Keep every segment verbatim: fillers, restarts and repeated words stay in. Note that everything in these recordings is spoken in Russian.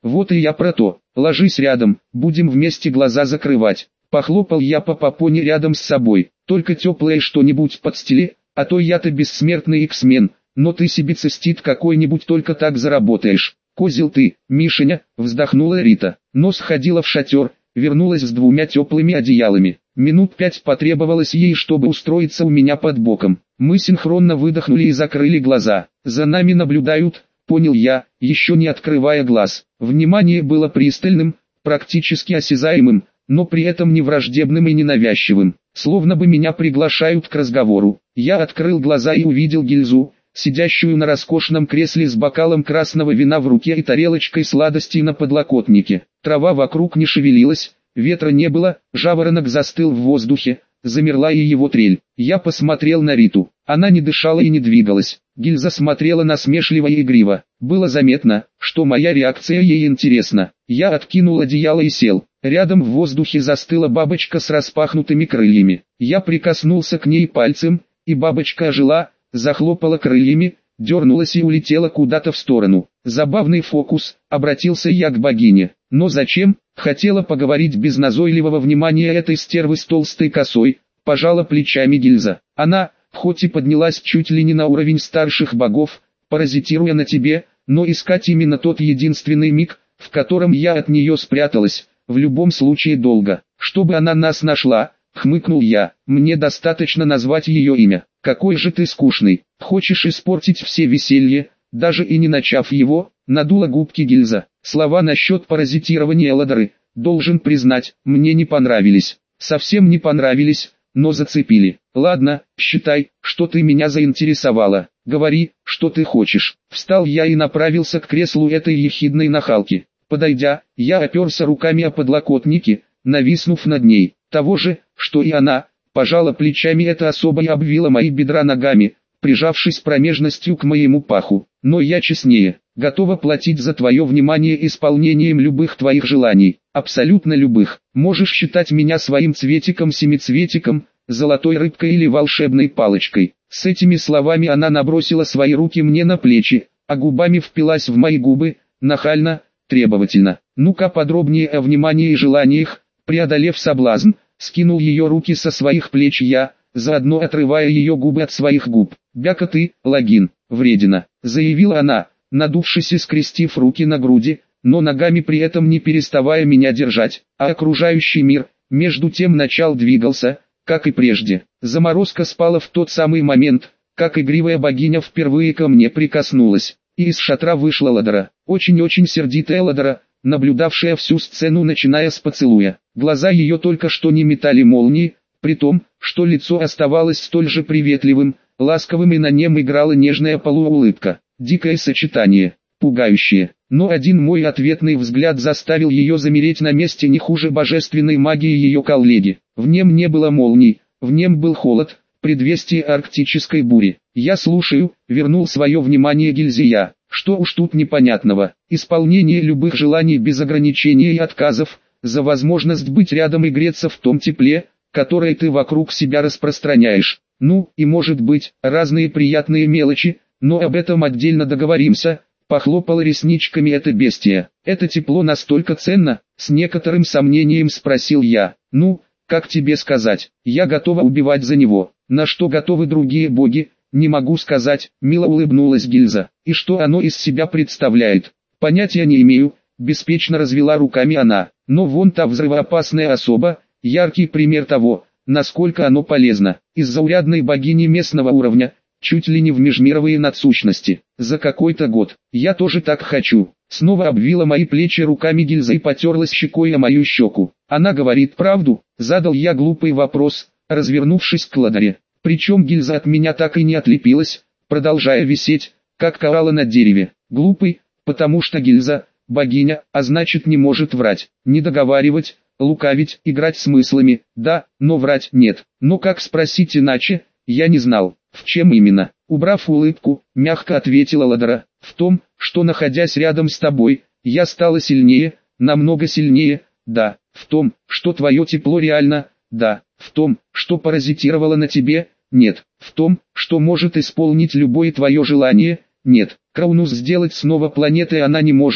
Вот и я про то. Ложись рядом, будем вместе глаза закрывать. Похлопал я по попоне рядом с собой. Только теплое что-нибудь подстели, а то я-то бессмертный иксмен, но ты себе цистит какой-нибудь только так заработаешь. Козел ты, Мишеня, вздохнула Рита, но сходила в шатер, вернулась с двумя теплыми одеялами. Минут пять потребовалось ей, чтобы устроиться у меня под боком. Мы синхронно выдохнули и закрыли глаза. За нами наблюдают, понял я, еще не открывая глаз. Внимание было пристальным, практически осязаемым, но при этом не враждебным и ненавязчивым. Словно бы меня приглашают к разговору. Я открыл глаза и увидел Гильзу, сидящую на роскошном кресле с бокалом красного вина в руке и тарелочкой сладостей на подлокотнике. Трава вокруг не шевелилась, ветра не было, жаворонок застыл в воздухе, замерла и его трель. Я посмотрел на Риту. Она не дышала и не двигалась. Гильза смотрела насмешливо и игриво. Было заметно, что моя реакция ей интересна. Я откинул одеяло и сел. Рядом в воздухе застыла бабочка с распахнутыми крыльями. Я прикоснулся к ней пальцем, и бабочка ожила, захлопала крыльями, дернулась и улетела куда-то в сторону. Забавный фокус, обратился я к богине. Но зачем? Хотела поговорить без назойливого внимания этой стервы с толстой косой. Пожала плечами Гильза. Она, хоть и поднялась чуть ли не на уровень старших богов, паразитируя на тебе, но искать именно тот единственный миг, в котором я от нее спряталась, в любом случае долго. Чтобы она нас нашла, хмыкнул я, мне достаточно назвать ее имя. Какой же ты скучный, хочешь испортить все веселье, даже и не начав его, надула губки Гильза. Слова насчет паразитирования Эладоры, должен признать, мне не понравились. Совсем не понравились, но зацепили. Ладно, считай, что ты меня заинтересовала. Говори, что ты хочешь. Встал я и направился к креслу этой ехидной нахалки. Подойдя, я оперся руками о подлокотники, нависнув над ней. Того же, что и она, пожала плечами эта особа и обвила мои бедра ногами, прижавшись промежностью к моему паху. Но я честнее, готова платить за твое внимание исполнением любых твоих желаний, абсолютно любых. Можешь считать меня своим цветиком-семицветиком, золотой рыбкой или волшебной палочкой. С этими словами она набросила свои руки мне на плечи, а губами впилась в мои губы, нахально, требовательно. Ну-ка подробнее о внимании и желаниях. Преодолев соблазн, скинул ее руки со своих плеч я, заодно отрывая ее губы от своих губ. «Бяка ты, логин, вредина», — заявила она, надувшись и скрестив руки на груди, но ногами при этом не переставая меня держать, а окружающий мир, между тем начал двигался, как и прежде. Заморозка спала в тот самый момент, как игривая богиня впервые ко мне прикоснулась, и из шатра вышла Эладора, очень-очень сердитая Эладора, наблюдавшая всю сцену начиная с поцелуя. Глаза ее только что не метали молнии, при том, что лицо оставалось столь же приветливым, ласковым и на нем играла нежная полуулыбка. Дикое сочетание, пугающее. Но один мой ответный взгляд заставил ее замереть на месте не хуже божественной магии ее коллеги. В нем не было молний, в нем был холод, предвестие арктической бури. «Я слушаю», — вернул свое внимание Гильзия. «Что уж тут непонятного? Исполнение любых желаний без ограничений и отказов, за возможность быть рядом и греться в том тепле, которое ты вокруг себя распространяешь. Ну, и может быть, разные приятные мелочи, но об этом отдельно договоримся», — похлопала ресничками эта бестия. «Это тепло настолько ценно?» — с некоторым сомнением спросил я. «Ну, как тебе сказать, я готова убивать за него. На что готовы другие боги, не могу сказать», — мило улыбнулась Гильза. «И что оно из себя представляет? Понятия не имею», — беспечно развела руками она. «Но вон та взрывоопасная особа, яркий пример того, насколько оно полезно. Из заурядной богини местного уровня, чуть ли не в межмировые надсущности. За какой-то год. Я тоже так хочу». Снова обвила мои плечи руками Гильза и потерлась щекой о мою щеку. «Она говорит правду?» — задал я глупый вопрос, развернувшись к Эладоре. Причем Гильза от меня так и не отлепилась, продолжая висеть, как коралла на дереве. Глупый, потому что Гильза — богиня, а значит не может врать, не договаривать, лукавить, играть смыслами, да, но врать нет. Но как спросить иначе, я не знал, в чем именно. Убрав улыбку, мягко ответила Эладора: «В том, что находясь рядом с тобой, я стала сильнее, намного сильнее, да, в том, что твое тепло реально, да, в том, что паразитировало на тебе, нет, в том, что может исполнить любое твое желание, нет, Краунус сделать снова планетой она не может,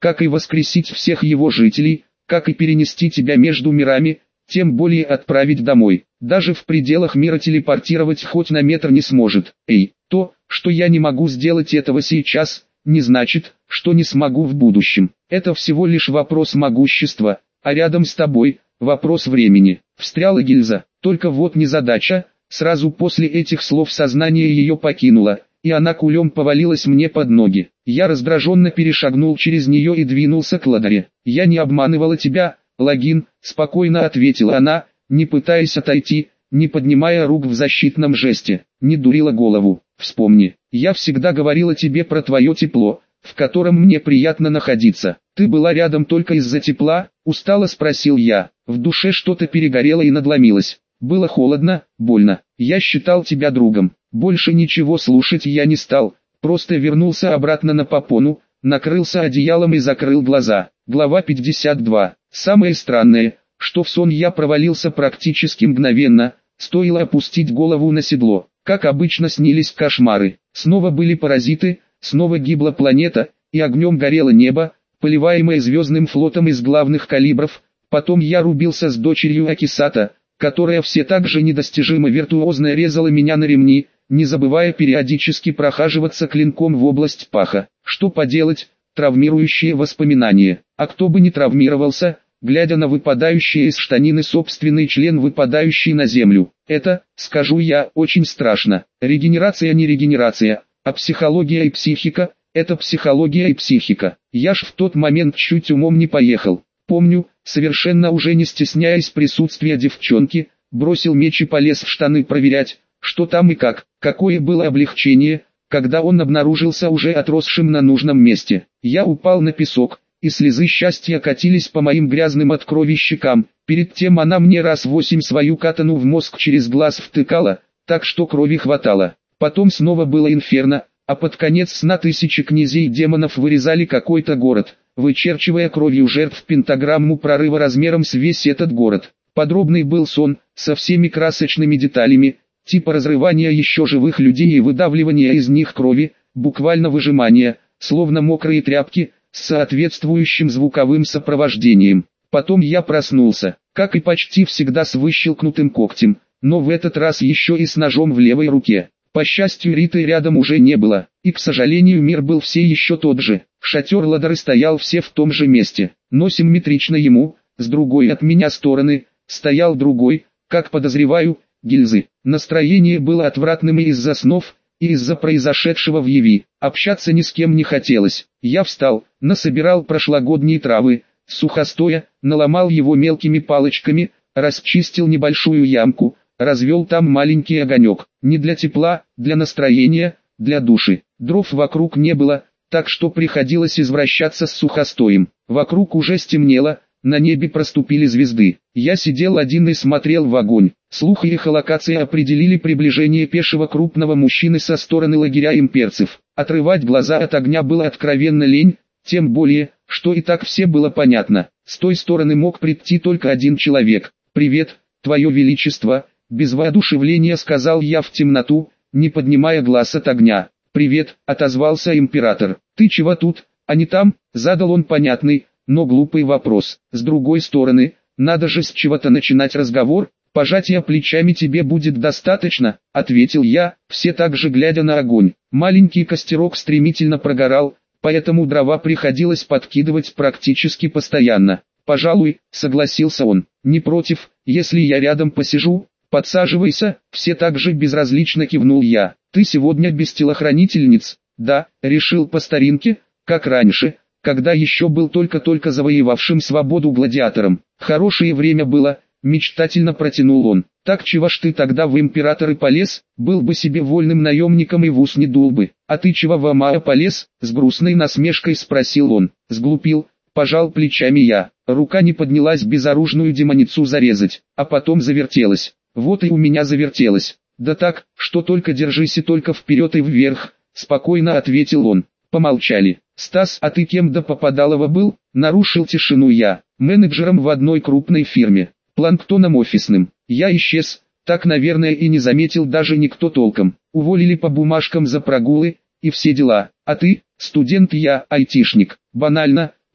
как и воскресить всех его жителей, как и перенести тебя между мирами, тем более отправить домой. Даже в пределах мира телепортировать хоть на метр не сможет. Эй, то, что я не могу сделать этого сейчас, не значит, что не смогу в будущем. Это всего лишь вопрос могущества, а рядом с тобой – вопрос времени. Встряла гильза, только вот незадача, сразу после этих слов сознание ее покинуло, и она кулем повалилась мне под ноги. Я раздраженно перешагнул через нее и двинулся к ладаре. «Я не обманывала тебя, Логин», — спокойно ответила она, не пытаясь отойти, не поднимая рук в защитном жесте. «Не дурила голову. Вспомни, я всегда говорила тебе про твое тепло, в котором мне приятно находиться. Ты была рядом только из-за тепла?» — устало спросил я. В душе что-то перегорело и надломилось. Было холодно, больно. Я считал тебя другом. Больше ничего слушать я не стал, просто вернулся обратно на попону, накрылся одеялом и закрыл глаза. Глава пятьдесят два. Самое странное, что в сон я провалился практически мгновенно, стоило опустить голову на седло. Как обычно снились кошмары. Снова были паразиты, снова гибла планета, и огнем горело небо, поливаемое звездным флотом из главных калибров. Потом я рубился с дочерью Акисата, которая все так же недостижимо виртуозно резала меня на ремни, не забывая периодически прохаживаться клинком в область паха. Что поделать, травмирующие воспоминания. А кто бы не травмировался, глядя на выпадающий из штанины собственный член, выпадающий на землю. Это, скажу я, очень страшно. Регенерация не регенерация, а психология и психика – это психология и психика. Я ж в тот момент чуть умом не поехал. Помню, совершенно уже не стесняясь присутствия девчонки, бросил меч и полез в штаны проверять, что там и как. Какое было облегчение, когда он обнаружился уже отросшим на нужном месте. Я упал на песок, и слезы счастья катились по моим грязным от крови щекам. Перед тем она мне раз восемь свою катану в мозг через глаз втыкала, так что крови хватало. Потом снова было инферно, а под конец сна тысячи князей и демонов вырезали какой-то город, вычерчивая кровью жертв пентаграмму прорыва размером с весь этот город. Подробный был сон, со всеми красочными деталями, типа разрывания еще живых людей и выдавливания из них крови, буквально выжимания, словно мокрые тряпки, с соответствующим звуковым сопровождением. Потом я проснулся, как и почти всегда с выщелкнутым когтем, но в этот раз еще и с ножом в левой руке. По счастью, Риты рядом уже не было, и, к сожалению, мир был все еще тот же. Шатер Ладары стоял все в том же месте, но симметрично ему, с другой от меня стороны, стоял другой, как подозреваю, гильзы. Настроение было отвратным и из-за снов, и из-за произошедшего в Яви. Общаться ни с кем не хотелось. Я встал, насобирал прошлогодние травы, сухостоя, наломал его мелкими палочками, расчистил небольшую ямку, развел там маленький огонек. Не для тепла, для настроения, для души. Дров вокруг не было, так что приходилось извращаться с сухостоем. Вокруг уже стемнело, на небе проступили звезды. Я сидел один и смотрел в огонь. Слух и эхолокация определили приближение пешего крупного мужчины со стороны лагеря имперцев. Отрывать глаза от огня было откровенно лень, тем более, что и так все было понятно. С той стороны мог прийти только один человек. «Привет, Твое Величество», без воодушевления сказал я в темноту, не поднимая глаз от огня. «Привет», отозвался император. «Ты чего тут, а не там?» Задал он понятный, но глупый вопрос. С другой стороны, надо же с чего-то начинать разговор. «Пожатия плечами тебе будет достаточно», — ответил я, все так же глядя на огонь. Маленький костерок стремительно прогорал, поэтому дрова приходилось подкидывать практически постоянно. «Пожалуй», — согласился он, — «не против, если я рядом посижу?» «Подсаживайся», — все так же безразлично кивнул я. «Ты сегодня без телохранительниц?» «Да», — решил по старинке, как раньше, когда еще был только-только завоевавшим свободу гладиатором. «Хорошее время было», — мечтательно протянул он. «Так чего ж ты тогда в императоры полез? Был бы себе вольным наемником и в ус не дул бы. А ты чего в Амаа полез?» — с грустной насмешкой спросил он. «Сглупил», — пожал плечами я. Рука не поднялась безоружную демоницу зарезать, а потом завертелась. Вот и у меня завертелось. «Да так, что только держись и только вперед и вверх», — спокойно ответил он. Помолчали. «Стас, а ты кем до Попадалова был?» — нарушил тишину я. «Менеджером в одной крупной фирме. Планктоном офисным. Я исчез, так, наверное, и не заметил даже никто толком. Уволили по бумажкам за прогулы, и все дела. А ты?» «Студент я, айтишник». «Банально», —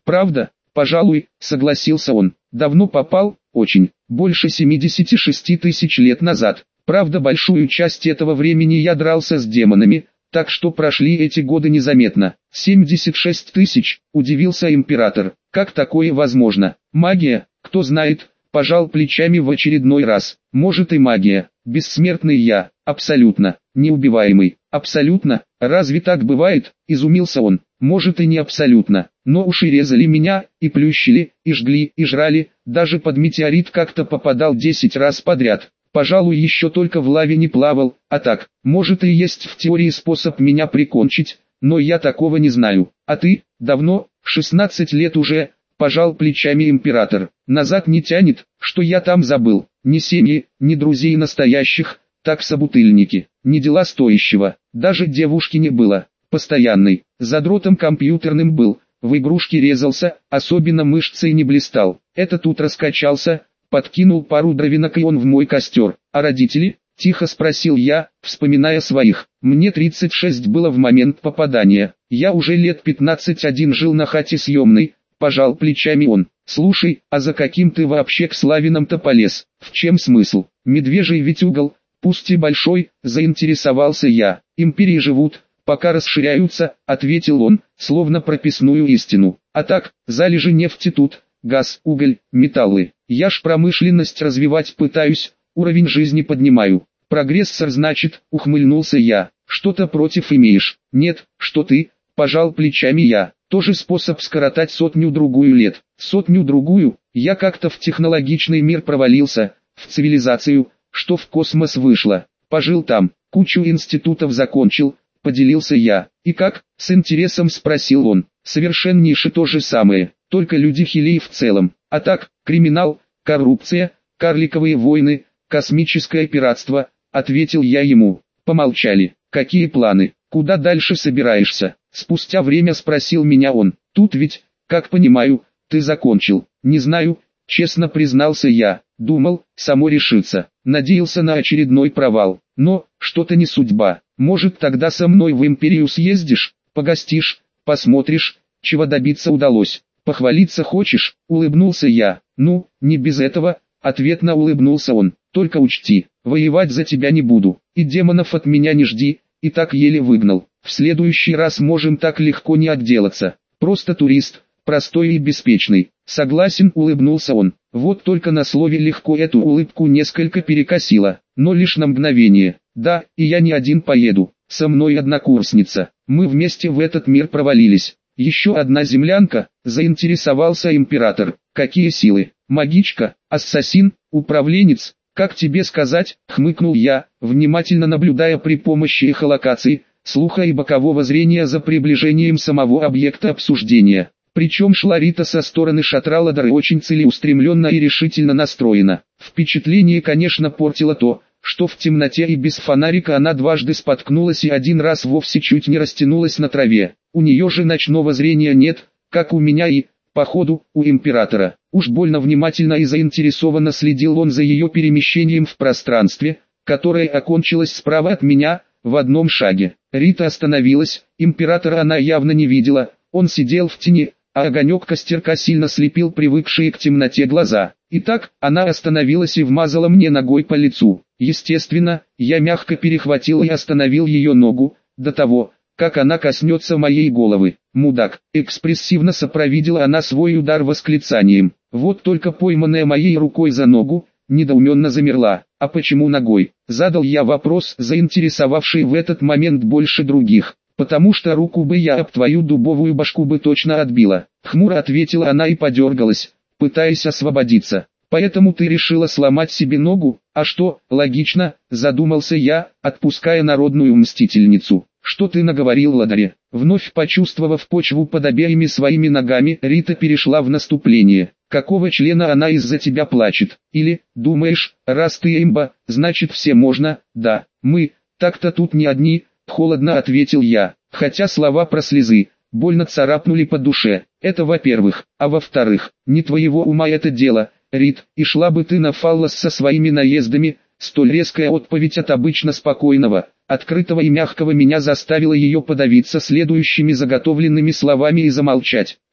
Правда? Пожалуй, согласился он. Давно попал? Очень. Больше семидесяти шести тысяч лет назад. Правда, большую часть этого времени я дрался с демонами, так что прошли эти годы незаметно. семьдесят шесть тысяч, удивился император. Как такое возможно? Магия, кто знает, пожал плечами в очередной раз. Может и магия. Бессмертный я, абсолютно, неубиваемый. Абсолютно? Разве так бывает? Изумился он. Может и не абсолютно, но уши резали меня, и плющили, и жгли, и жрали, даже под метеорит как-то попадал десять раз подряд. Пожалуй, еще только в лаве не плавал, а так, может и есть в теории способ меня прикончить, но я такого не знаю. А ты? Давно? шестнадцать лет уже, пожал плечами император. Назад не тянет, что я там забыл. Ни семьи, ни друзей настоящих, так собутыльники, ни дела стоящего, даже девушки не было. Постоянный, задротом компьютерным был, в игрушки резался, особенно мышцей не блистал. Это тут раскачался, подкинул пару дровинок и он в мой костер. А родители? Тихо спросил я, вспоминая своих. Мне тридцать шесть было в момент попадания. Я уже лет пятнадцать один жил на хате съемной, пожал плечами он. Слушай, а за каким ты вообще к Славинам-то полез? В чем смысл? Медвежий ведь угол, пусть и большой, заинтересовался я. Империи живут, пока расширяются, ответил он, словно прописную истину. А так, залежи нефти тут, газ, уголь, металлы. Я ж промышленность развивать пытаюсь, уровень жизни поднимаю. Прогрессор значит, ухмыльнулся я. Что-то против имеешь? Нет, что ты? Пожал плечами я. Тоже способ скоротать сотню-другую лет. Сотню-другую? Я как-то в технологичный мир провалился, в цивилизацию, что в космос вышло. Пожил там, кучу институтов закончил, поделился я. И как? С интересом спросил он. Совершеннейше то же самое, только люди хилей в целом. А так, криминал, коррупция, карликовые войны, космическое пиратство, ответил я ему. Помолчали. Какие планы? Куда дальше собираешься? Спустя время спросил меня он. Тут ведь, как понимаю, ты закончил. Не знаю, честно признался я. Думал, само решится. Надеялся на очередной провал. Но, что-то не судьба. Может, тогда со мной в империю съездишь, погостишь, посмотришь, чего добиться удалось. Похвалиться хочешь? Улыбнулся я. Ну, не без этого, ответно улыбнулся он. Только учти, воевать за тебя не буду. И демонов от меня не жди, и так еле выгнал. В следующий раз можем так легко не отделаться. Просто турист, простой и беспечный. Согласен, улыбнулся он. Вот только на слове легко эту улыбку несколько перекосило, но лишь на мгновение. Да, и я не один поеду. Со мной однокурсница. Мы вместе в этот мир провалились. Еще одна землянка, заинтересовался император. Какие силы? Магичка, ассасин, управленец? Как тебе сказать, хмыкнул я, внимательно наблюдая при помощи эхолокации, слуха и бокового зрения за приближением самого объекта обсуждения. Причем шла Рита со стороны шатра Ладары очень целеустремленно и решительно настроена. Впечатление, конечно, портило то, что в темноте и без фонарика она дважды споткнулась и один раз вовсе чуть не растянулась на траве. У нее же ночного зрения нет, как у меня и, походу, у императора. Уж больно внимательно и заинтересованно следил он за ее перемещением в пространстве, которое окончилось справа от меня, в одном шаге. Рита остановилась, императора она явно не видела, он сидел в тени, а огонек костерка сильно слепил привыкшие к темноте глаза. Итак, она остановилась и вмазала мне ногой по лицу. Естественно, я мягко перехватил и остановил ее ногу, до того, как она коснется моей головы. Мудак, экспрессивно сопроводила она свой удар восклицанием. Вот только пойманная моей рукой за ногу, недоуменно замерла. А почему ногой? Задал я вопрос, заинтересовавший в этот момент больше других. Потому что руку бы я об твою дубовую башку бы точно отбила. Хмуро ответила она и подергалась, пытаясь освободиться. Поэтому ты решила сломать себе ногу? А что, логично, задумался я, отпуская народную мстительницу. Что ты наговорил, Ладаре? Вновь почувствовав почву под обеими своими ногами, Рита перешла в наступление. Какого члена она из-за тебя плачет? Или, думаешь, раз ты имба, значит все можно? Да, мы, так-то тут не одни, холодно ответил я, хотя слова про слезы больно царапнули по душе. Это во-первых, а во-вторых, не твоего ума это дело, Рит, и шла бы ты на фаллос со своими наездами. Столь резкая отповедь от обычно спокойного, открытого и мягкого меня заставила ее подавиться следующими заготовленными словами и замолчать.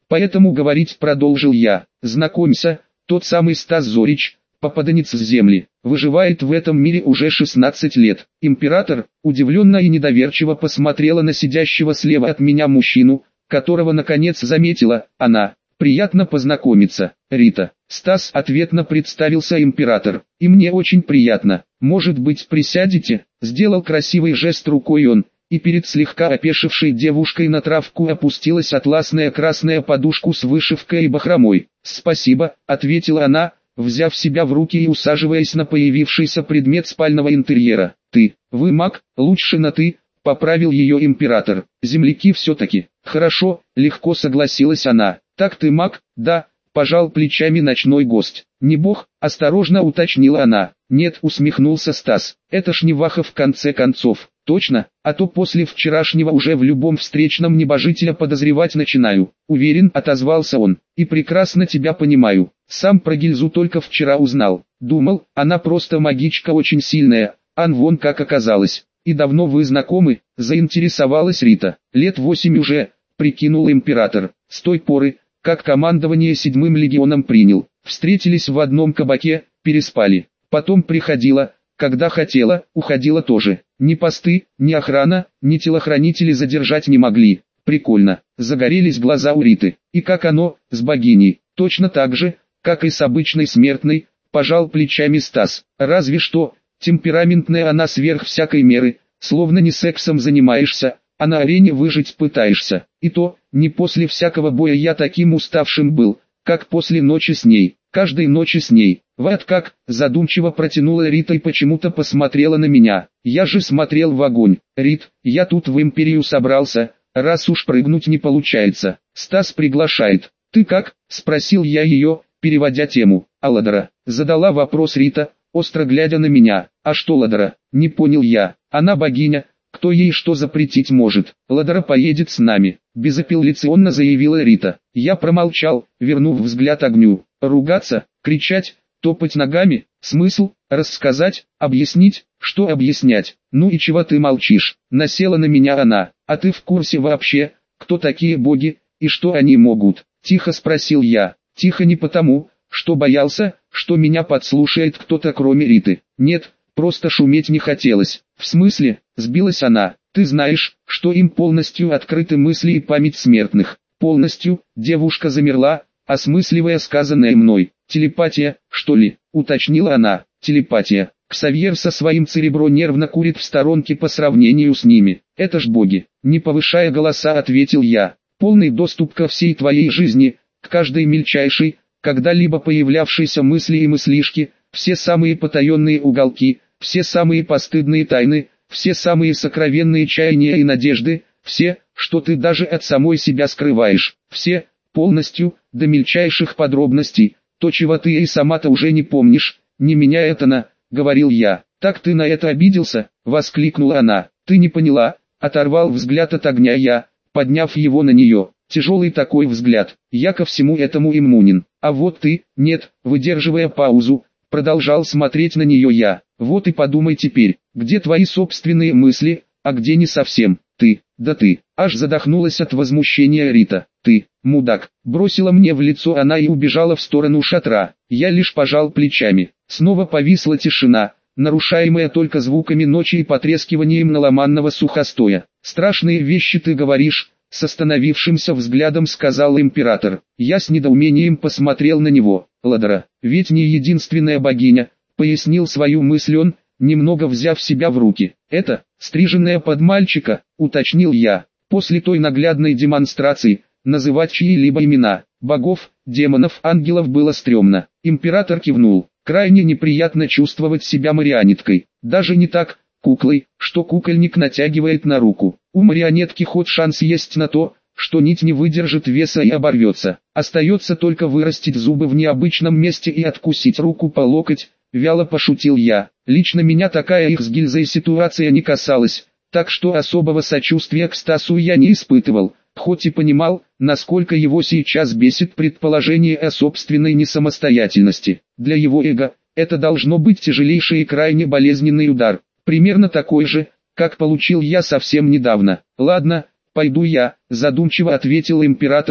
Поэтому говорить продолжил я. Знакомься, тот самый Стас Зорич, попаданец с земли, выживает в этом мире уже шестнадцать лет. Император, удивленно и недоверчиво посмотрела на сидящего слева от меня мужчину, которого наконец заметила она. Приятно познакомиться, Рита. Стас ответно представился император. И мне очень приятно. Может быть, присядете? Сделал красивый жест рукой он, и перед слегка опешившей девушкой на травку опустилась атласная красная подушку с вышивкой и бахромой. «Спасибо», — ответила она, взяв себя в руки и усаживаясь на появившийся предмет спального интерьера. «Ты, вы маг, лучше на «ты», — поправил ее император. «Земляки все-таки». «Хорошо», — легко согласилась она. «Так ты маг?» «Да», — пожал плечами ночной гость. «Не бог?» — осторожно уточнила она. «Нет», — усмехнулся Стас. «Это ж не Ваха в конце концов». «Точно, а то после вчерашнего уже в любом встречном небожителя подозревать начинаю». «Уверен», — отозвался он. «И прекрасно тебя понимаю. Сам про гильзу только вчера узнал. Думал, она просто магичка очень сильная, ан вон как оказалось». «И давно вы знакомы?» — заинтересовалась Рита. «Лет восемь уже», — прикинул император. «С той поры, как командование седьмым легионом принял. Встретились в одном кабаке, переспали. Потом приходила, когда хотела, уходила тоже. Ни посты, ни охрана, ни телохранители задержать не могли. Прикольно». Загорелись глаза у Риты. «И как оно, с богиней?» «Точно так же, как и с обычной смертной», — пожал плечами Стас. «Разве что, темпераментная она сверх всякой меры, словно не сексом занимаешься, а на арене выжить пытаешься. И то, не после всякого боя я таким уставшим был, как после ночи с ней, каждой ночи с ней». «Вот как», — задумчиво протянула Рита и почему-то посмотрела на меня. «Я же смотрел в огонь. Рит, я тут в империю собрался, раз уж прыгнуть не получается. Стас приглашает. Ты как?» — спросил я ее, переводя тему. «А Ладара?» — задала вопрос Рита, остро глядя на меня. «А что Ладара?» — не понял я. «Она богиня, кто ей что запретить может? Ладара поедет с нами», — безапелляционно заявила Рита. Я промолчал, вернув взгляд огню. Ругаться, кричать, топать ногами? Смысл? Рассказать? Объяснить? Что объяснять? «Ну и чего ты молчишь?» — насела на меня она. «А ты в курсе вообще, кто такие боги, и что они могут?» — тихо спросил я. Тихо не потому, что боялся, что меня подслушает кто-то кроме Риты. Нет, просто шуметь не хотелось. «В смысле?» — сбилась она. «Ты знаешь, что им полностью открыты мысли и память смертных». «Полностью?» — девушка замерла, осмысливая сказанное мной. «Телепатия, что ли?» — уточнила она. «Телепатия». Ксавьер со своим церебро нервно курит в сторонке по сравнению с ними. «Это ж боги!» — не повышая голоса ответил я. «Полный доступ ко всей твоей жизни, к каждой мельчайшей, когда-либо появлявшейся мысли и мыслишки, все самые потаенные уголки, все самые постыдные тайны, все самые сокровенные чаяния и надежды, все, что ты даже от самой себя скрываешь, все, полностью, до мельчайших подробностей, то, чего ты и сама-то уже не помнишь, не меня это на, говорил я. «Так ты на это обиделся?» — воскликнула она. «Ты не поняла?» — оторвал взгляд от огня я, подняв его на нее. Тяжелый такой взгляд. «Я ко всему этому иммунен. А вот ты, нет», выдерживая паузу, продолжал смотреть на нее я. «Вот и подумай теперь, где твои собственные мысли, а где не совсем. Ты, да ты». Аж задохнулась от возмущения Рита. «Ты, мудак», бросила мне в лицо она и убежала в сторону шатра. Я лишь пожал плечами. Снова повисла тишина, нарушаемая только звуками ночи и потрескиванием наломанного сухостоя. «Страшные вещи ты говоришь», — с остановившимся взглядом сказал император. Я с недоумением посмотрел на него. «Ладара, ведь не единственная богиня», — пояснил свою мысль он, немного взяв себя в руки. «Это, стриженная под мальчика», — уточнил я. После той наглядной демонстрации, называть чьи-либо имена, богов, демонов, ангелов было стрёмно. Император кивнул. Крайне неприятно чувствовать себя марионеткой. Даже не так, куклой, что кукольник натягивает на руку. У марионетки хоть шанс есть на то, что нить не выдержит веса и оборвется. Остается только вырастить зубы в необычном месте и откусить руку по локоть, вяло пошутил я. Лично меня такая их с гильзой ситуация не касалась, так что особого сочувствия к Стасу я не испытывал, хоть и понимал, насколько его сейчас бесит предположение о собственной несамостоятельности. Для его эго, это должно быть тяжелейший и крайне болезненный удар, примерно такой же, как получил я совсем недавно. «Ладно, пойду я», задумчиво ответил император,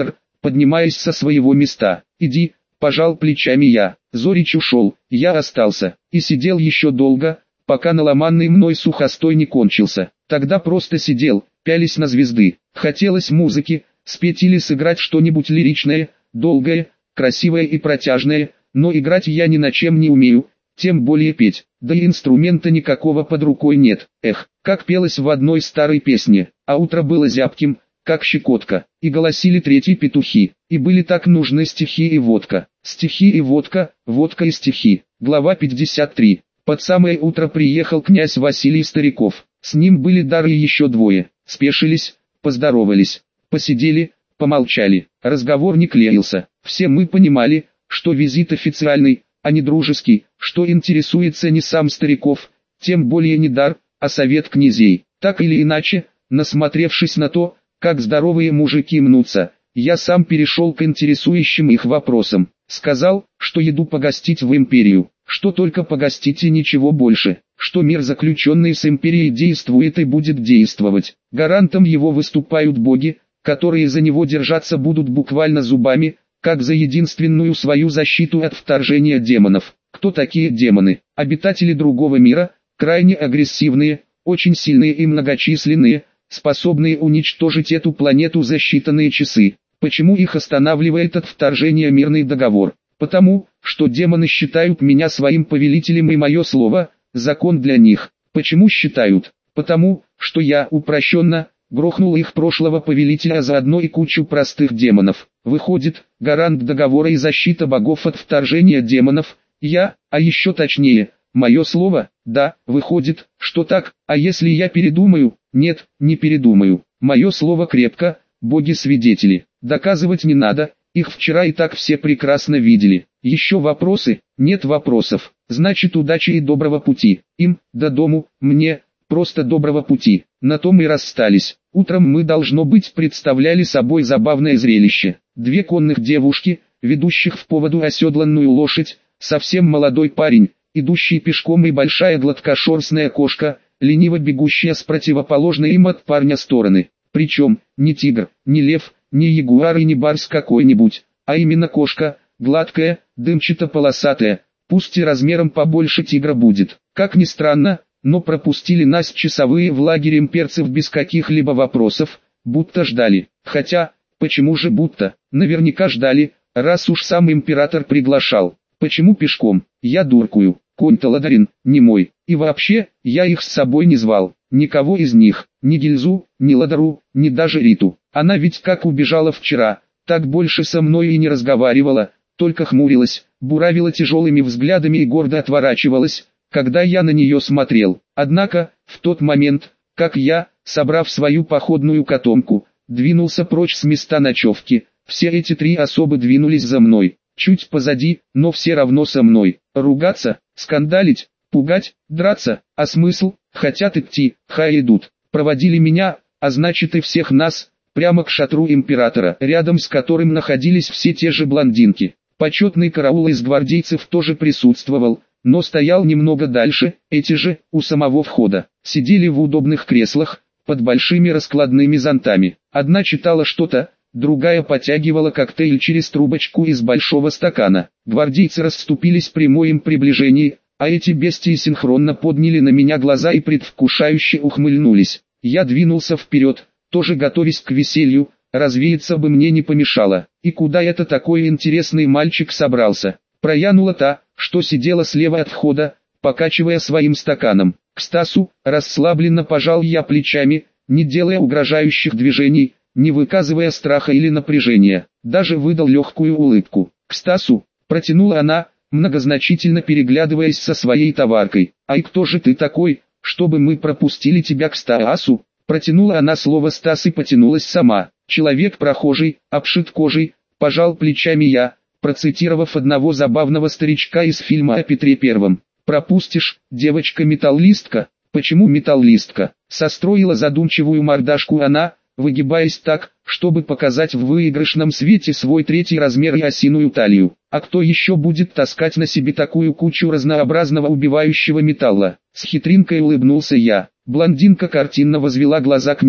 поднимаясь со своего места. «Иди», — пожал плечами я. Зорич ушел, я остался, и сидел еще долго, пока наломанный мной сухостой не кончился. Тогда просто сидел, пялись на звезды. Хотелось музыки, спеть или сыграть что-нибудь лиричное, долгое, красивое и протяжное, но играть я ни на чем не умею, тем более петь, да и инструмента никакого под рукой нет. Эх, как пелось в одной старой песне, а утро было зябким, как щекотка, и голосили третьи петухи, и были так нужны стихи и водка. Стихи и водка, водка и стихи. Глава пятьдесят три. Под самое утро приехал князь Василий Стариков. С ним были дары еще двое. Спешились, поздоровались, посидели, помолчали. Разговор не клеился. Все мы понимали, что визит официальный, а не дружеский, что интересуется не сам Стариков, тем более не дар, а совет князей. Так или иначе, насмотревшись на то, как здоровые мужики мнутся, я сам перешел к интересующим их вопросам. Сказал, что еду погостить в империю, что только погостить и ничего больше, что мир, заключенный с империей, действует и будет действовать. Гарантом его выступают боги, которые за него держаться будут буквально зубами, как за единственную свою защиту от вторжения демонов. Кто такие демоны? Обитатели другого мира, крайне агрессивные, очень сильные и многочисленные, способные уничтожить эту планету за считанные часы. Почему их останавливает от вторжения мирный договор? Потому, что демоны считают меня своим повелителем и мое слово – закон для них. Почему считают? Потому, что я, упрощенно, грохнул их прошлого повелителя, а заодно и кучу простых демонов. Выходит, гарант договора и защита богов от вторжения демонов – я, а еще точнее, мое слово. Да, выходит, что так, а если я передумаю? Нет, не передумаю. Мое слово крепко, боги-свидетели. Доказывать не надо, их вчера и так все прекрасно видели. Еще вопросы? Нет вопросов. Значит, удачи и доброго пути. Им, до дому, мне, просто доброго пути. На том и расстались. Утром мы, должно быть, представляли собой забавное зрелище. Две конных девушки, ведущих в поводу оседланную лошадь, совсем молодой парень, идущий пешком, и большая гладкошерстная кошка, лениво бегущая с противоположной им от парня стороны. Причем, не тигр, не лев, не ягуар и не барс какой-нибудь, а именно кошка, гладкая, дымчато-полосатая, пусть и размером побольше тигра будет. Как ни странно, но пропустили нас часовые в лагере имперцев без каких-либо вопросов, будто ждали. Хотя, почему же будто? Наверняка ждали, раз уж сам император приглашал. Почему пешком? Я дуркую, конь-то ладарин, не мой. И вообще, я их с собой не звал. Никого из них, ни Гильзу, ни Ладару, ни даже Риту. Она ведь как убежала вчера, так больше со мной и не разговаривала, только хмурилась, буравила тяжелыми взглядами и гордо отворачивалась, когда я на нее смотрел. Однако, в тот момент, как я, собрав свою походную котомку, двинулся прочь с места ночевки, все эти три особы двинулись за мной, чуть позади, но все равно со мной. Ругаться, скандалить, пугать, драться, а смысл? Хотят идти, хай идут. Проводили меня, а значит и всех нас, прямо к шатру императора, рядом с которым находились все те же блондинки. Почетный караул из гвардейцев тоже присутствовал, но стоял немного дальше, эти же, у самого входа. Сидели в удобных креслах, под большими раскладными зонтами. Одна читала что-то, другая потягивала коктейль через трубочку из большого стакана. Гвардейцы расступились при моем приближении, а эти бестии синхронно подняли на меня глаза и предвкушающе ухмыльнулись. Я двинулся вперед, тоже готовясь к веселью, развеяться бы мне не помешало. И куда это такой интересный мальчик собрался? Проянула та, что сидела слева от входа, покачивая своим стаканом. К Стасу, расслабленно пожал я плечами, не делая угрожающих движений, не выказывая страха или напряжения. Даже выдал легкую улыбку. К Стасу, протянула она, многозначительно переглядываясь со своей товаркой. «Ай, кто же ты такой, чтобы мы пропустили тебя к Стасу?» Протянула она слово «Стас» и потянулась сама. «Человек прохожий, обшит кожей», пожал плечами я, процитировав одного забавного старичка из фильма о Петре Первом. «Пропустишь, девочка-металлистка?» «Почему металлистка?» Состроила задумчивую мордашку она, выгибаясь так, чтобы показать в выигрышном свете свой третий размер и осиную талию. «А кто еще будет таскать на себе такую кучу разнообразного убивающего металла?» С хитринкой улыбнулся я. Блондинка картинно возвела глаза к небу.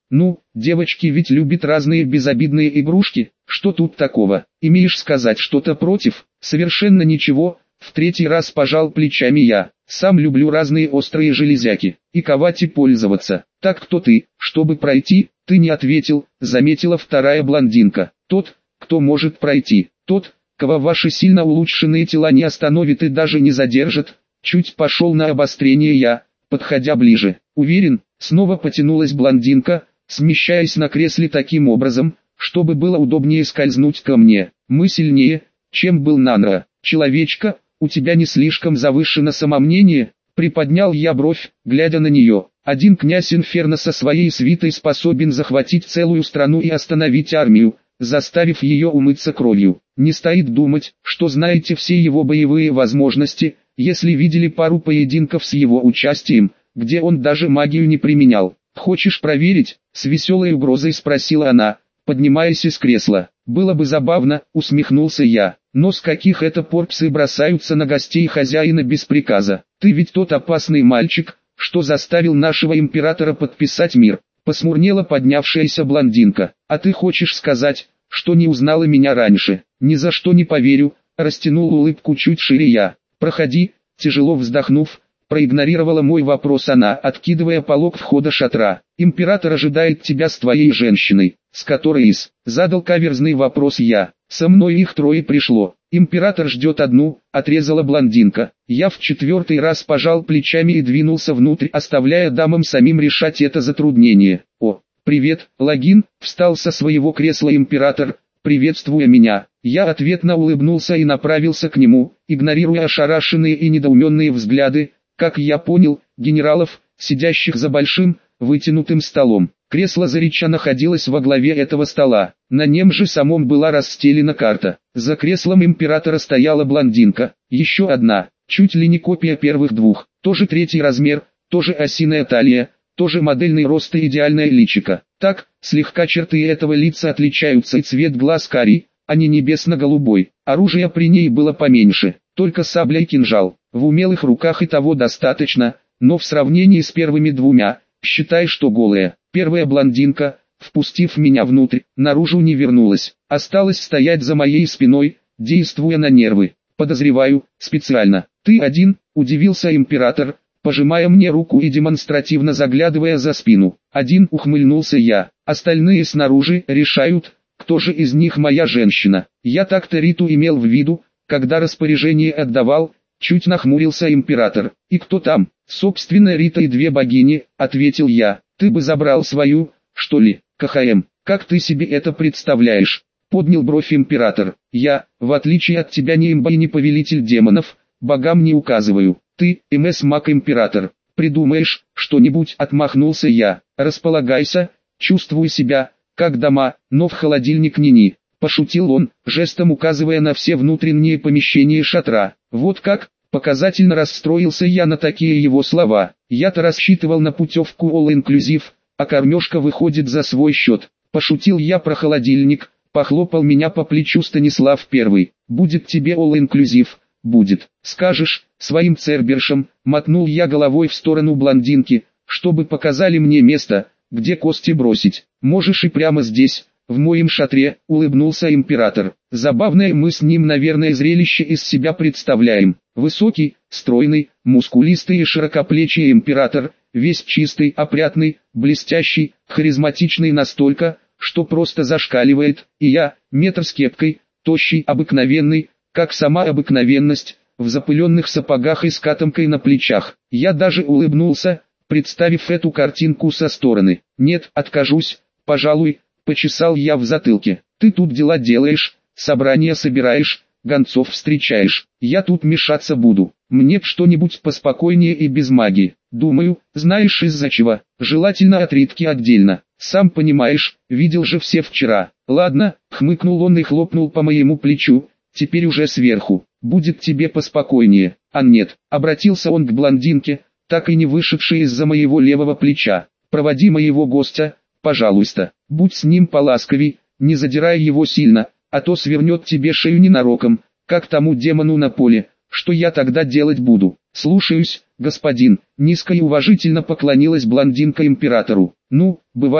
Ну, девочки ведь любят разные безобидные игрушки, что тут такого? Имеешь сказать что-то против? Совершенно ничего, в третий раз пожал плечами я. Сам люблю разные острые железяки, и ковать и пользоваться. Так кто ты, чтобы пройти? Ты не ответил, заметила вторая блондинка. Тот, кто может пройти, тот, кого ваши сильно улучшенные тела не остановят и даже не задержат. Чуть пошел на обострение я, подходя ближе. Уверен, снова потянулась блондинка, смещаясь на кресле таким образом, чтобы было удобнее скользнуть ко мне. Мы сильнее, чем был Нанра. Человечка, у тебя не слишком завышено самомнение? Приподнял я бровь, глядя на нее. Один князь Инферно со своей свитой способен захватить целую страну и остановить армию, заставив ее умыться кровью. Не стоит думать, что знаете все его боевые возможности, если видели пару поединков с его участием, где он даже магию не применял. «Хочешь проверить?» — с веселой угрозой спросила она, поднимаясь из кресла. «Было бы забавно», — усмехнулся я. «Но с каких это пор псы бросаются на гостей хозяина без приказа? Ты ведь тот опасный мальчик, что заставил нашего императора подписать мир», — посмурнела поднявшаяся блондинка. «А ты хочешь сказать, что не узнала меня раньше?» «Ни за что не поверю», — растянул улыбку чуть шире я. «Проходи», — тяжело вздохнув, проигнорировала мой вопрос она, откидывая полог входа шатра. «Император ожидает тебя с твоей женщиной, с которой из...» Задал каверзный вопрос я. «Со мной их трое пришло. Император ждет одну», — отрезала блондинка. Я в четвертый раз пожал плечами и двинулся внутрь, оставляя дамам самим решать это затруднение. «О, привет, Логин», — встал со своего кресла император, приветствуя меня. Я ответно улыбнулся и направился к нему, игнорируя ошарашенные и недоуменные взгляды, как я понял, генералов, сидящих за большим, вытянутым столом. Кресло Зарича находилось во главе этого стола. На нем же самом была расстелена карта. За креслом императора стояла блондинка, еще одна, чуть ли не копия первых двух, тоже третий размер, тоже осиная талия, тоже модельный рост и идеальное личико. Так, слегка черты этого лица отличаются и цвет глаз карий, а не небесно-голубой. Оружие при ней было поменьше, только сабля и кинжал. В умелых руках и того достаточно, но в сравнении с первыми двумя, считай, что голая. Первая блондинка, впустив меня внутрь, наружу не вернулась, осталась стоять за моей спиной, действуя на нервы. Подозреваю, специально. «Ты один?» – удивился император, пожимая мне руку и демонстративно заглядывая за спину. «Один», – ухмыльнулся я, остальные снаружи решают, кто же из них моя женщина. Я так-то Риту имел в виду, когда распоряжение отдавал. Чуть нахмурился император. «И кто там?» «Собственно, Рита и две богини», — ответил я. «Ты бы забрал свою, что ли, КХМ? Как ты себе это представляешь?» Поднял бровь император. «Я, в отличие от тебя, не имба и не повелитель демонов, богам не указываю. Ты, МС-маг-император, придумаешь что-нибудь?» Отмахнулся я. «Располагайся, чувствуй себя, как дома, но в холодильник ни-ни». Пошутил он, жестом указывая на все внутренние помещения шатра. «Вот как?» Показательно расстроился я на такие его слова. Я-то рассчитывал на путевку all-inclusive, а кормежка выходит за свой счет. Пошутил я про холодильник, похлопал меня по плечу Станислав Первый. «Будет тебе all-inclusive, будет. Скажешь, своим цербершам», мотнул я головой в сторону блондинки, чтобы показали мне место, где кости бросить. «Можешь и прямо здесь». «В моем шатре», — улыбнулся император. «Забавное мы с ним, наверное, зрелище из себя представляем. Высокий, стройный, мускулистый и широкоплечий император, весь чистый, опрятный, блестящий, харизматичный настолько, что просто зашкаливает, и я, метр с кепкой, тощий, обыкновенный, как сама обыкновенность, в запыленных сапогах и с катомкой на плечах. Я даже улыбнулся, представив эту картинку со стороны. «Нет, откажусь, пожалуй», — почесал я в затылке. «Ты тут дела делаешь, собрания собираешь, гонцов встречаешь. Я тут мешаться буду. Мне б что-нибудь поспокойнее и без магии. Думаю, знаешь из-за чего, желательно от Ритки отдельно. Сам понимаешь, видел же все вчера». «Ладно», — хмыкнул он и хлопнул по моему плечу, «теперь уже сверху. Будет тебе поспокойнее». «А нет», — обратился он к блондинке, так и не вышедшей из-за моего левого плеча. «Проводи моего гостя, пожалуйста. Будь с ним поласковей, не задирай его сильно, а то свернет тебе шею ненароком, как тому демону на поле. Что я тогда делать буду?» «Слушаюсь, господин», — низко и уважительно поклонилась блондинка императору. «Ну, бывай», —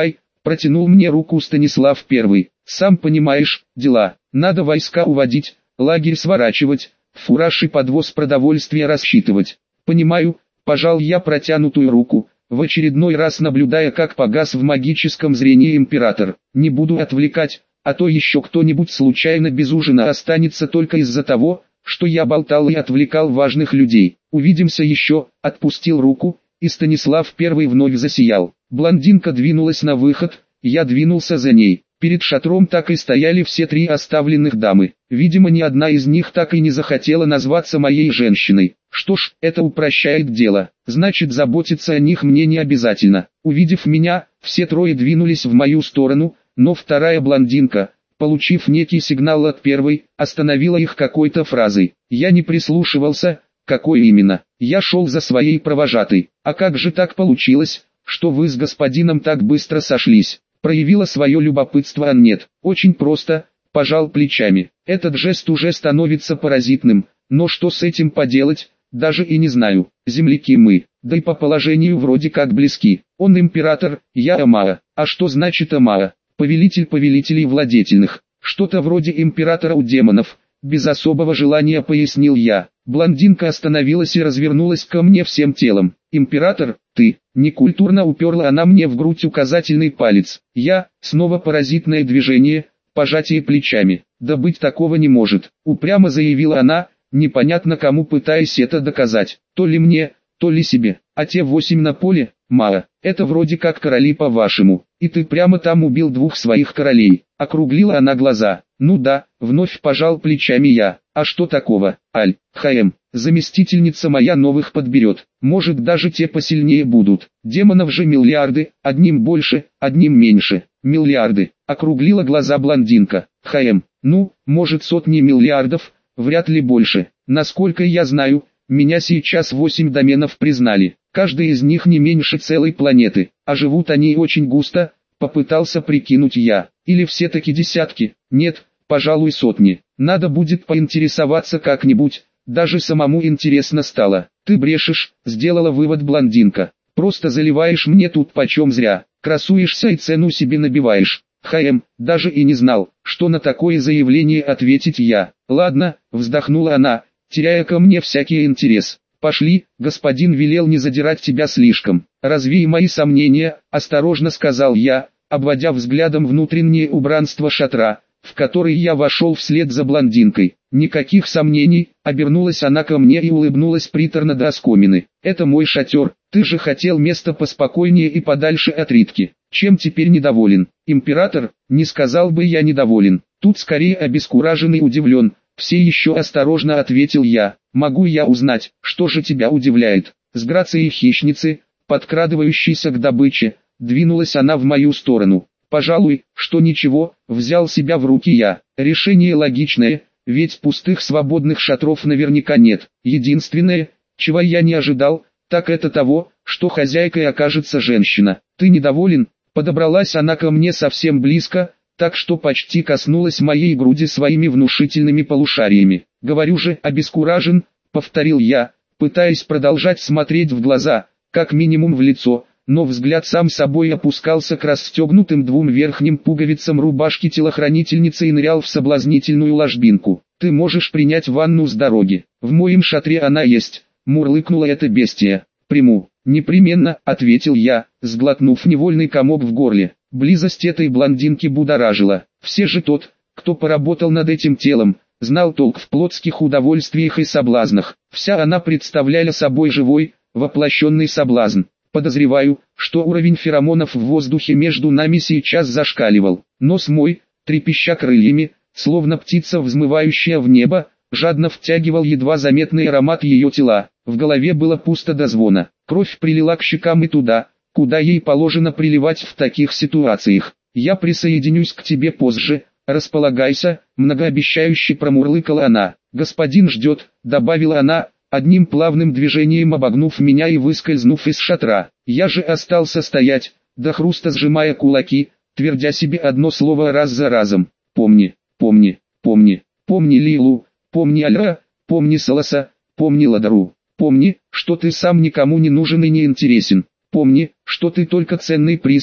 Протянул мне руку Станислав Первый. Сам понимаешь, дела. Надо войска уводить, лагерь сворачивать, фураж и подвоз продовольствия рассчитывать. Понимаю, пожал я протянутую руку, в очередной раз наблюдая, как погас в магическом зрении император. Не буду отвлекать, а то еще кто-нибудь случайно без ужина останется только из-за того, что я болтал и отвлекал важных людей. Увидимся еще, отпустил руку, и Станислав Первый вновь засиял. Блондинка двинулась на выход, я двинулся за ней. Перед шатром так и стояли все три оставленных дамы. Видимо, ни одна из них так и не захотела назваться моей женщиной. Что ж, это упрощает дело. Значит, заботиться о них мне не обязательно. Увидев меня, все трое двинулись в мою сторону, но вторая блондинка, получив некий сигнал от первой, остановила их какой-то фразой. Я не прислушивался, какой именно. Я шел за своей провожатой. А как же так получилось, что вы с господином так быстро сошлись? Проявила свое любопытство Аннет. Очень просто, пожал плечами. Этот жест уже становится паразитным, но что с этим поделать, даже и не знаю. Земляки мы, да и по положению вроде как близки. Он император, я Амаа. А что значит Амаа? Повелитель повелителей владетельных. Что-то вроде императора у демонов. Без особого желания пояснил я. Блондинка остановилась и развернулась ко мне всем телом. «Император, ты!» Некультурно уперла она мне в грудь указательный палец. Я, снова паразитное движение, пожатие плечами. «Да быть такого не может!» Упрямо заявила она, непонятно кому пытаясь это доказать. То ли мне, то ли себе. А те восемь на поле, Маа, это вроде как короли по-вашему. И ты прямо там убил двух своих королей. Округлила она глаза. Ну да, вновь пожал плечами я. А что такого, Аль, Хаэм, заместительница моя новых подберет. Может даже те посильнее будут. Демонов же миллиарды, одним больше, одним меньше. Миллиарды, округлила глаза блондинка. Хаэм, ну, может сотни миллиардов, вряд ли больше. Насколько я знаю, меня сейчас восемь доменов признали. Каждый из них не меньше целой планеты, а живут они очень густо, попытался прикинуть я. Или все-таки десятки? Нет, пожалуй сотни. Надо будет поинтересоваться как-нибудь, даже самому интересно стало. Ты брешешь, сделала вывод блондинка. Просто заливаешь мне тут почем зря, красуешься и цену себе набиваешь. Хаэм, даже и не знал, что на такое заявление ответить я. Ладно, вздохнула она, теряя ко мне всякий интерес. Пошли, господин велел не задирать тебя слишком. Развей мои сомнения, осторожно сказал я, обводя взглядом внутреннее убранство шатра, в который я вошел вслед за блондинкой. Никаких сомнений, обернулась она ко мне и улыбнулась приторно до оскомины. Это мой шатер, ты же хотел место поспокойнее и подальше от Ритки. Чем теперь недоволен? Император, не сказал бы я недоволен. Тут скорее обескуражен и удивлен. Все еще осторожно ответил я. Могу я узнать, что же тебя удивляет? С грацией хищницы, подкрадывающейся к добыче, двинулась она в мою сторону. Пожалуй, что ничего, взял себя в руки я. Решение логичное, ведь пустых свободных шатров наверняка нет. Единственное, чего я не ожидал, так это того, что хозяйкой окажется женщина. Ты недоволен? Подобралась она ко мне совсем близко, так что почти коснулась моей груди своими внушительными полушариями. Говорю же, обескуражен, повторил я, пытаясь продолжать смотреть в глаза, как минимум в лицо, но взгляд сам собой опускался к расстегнутым двум верхним пуговицам рубашки телохранительницы и нырял в соблазнительную ложбинку. Ты можешь принять ванну с дороги, в моем шатре она есть, мурлыкнула эта бестия. Приму, непременно, ответил я, сглотнув невольный комок в горле. Близость этой блондинки будоражила. Все же тот, кто поработал над этим телом, знал толк в плотских удовольствиях и соблазнах. Вся она представляла собой живой, воплощенный соблазн. Подозреваю, что уровень феромонов в воздухе между нами сейчас зашкаливал. Нос мой, трепеща крыльями, словно птица, взмывающая в небо, жадно втягивал едва заметный аромат ее тела. В голове было пусто до звона. Кровь прилила к щекам и туда, куда ей положено приливать в таких ситуациях. Я присоединюсь к тебе позже, располагайся, многообещающе промурлыкала она. Господин ждет, добавила она, одним плавным движением обогнув меня и выскользнув из шатра. Я же остался стоять, до хруста сжимая кулаки, твердя себе одно слово раз за разом. Помни, помни, помни, помни Лилу, помни Альра, помни Саласа, помни Ладару. Помни, что ты сам никому не нужен и не интересен. Помни, что ты только ценный приз,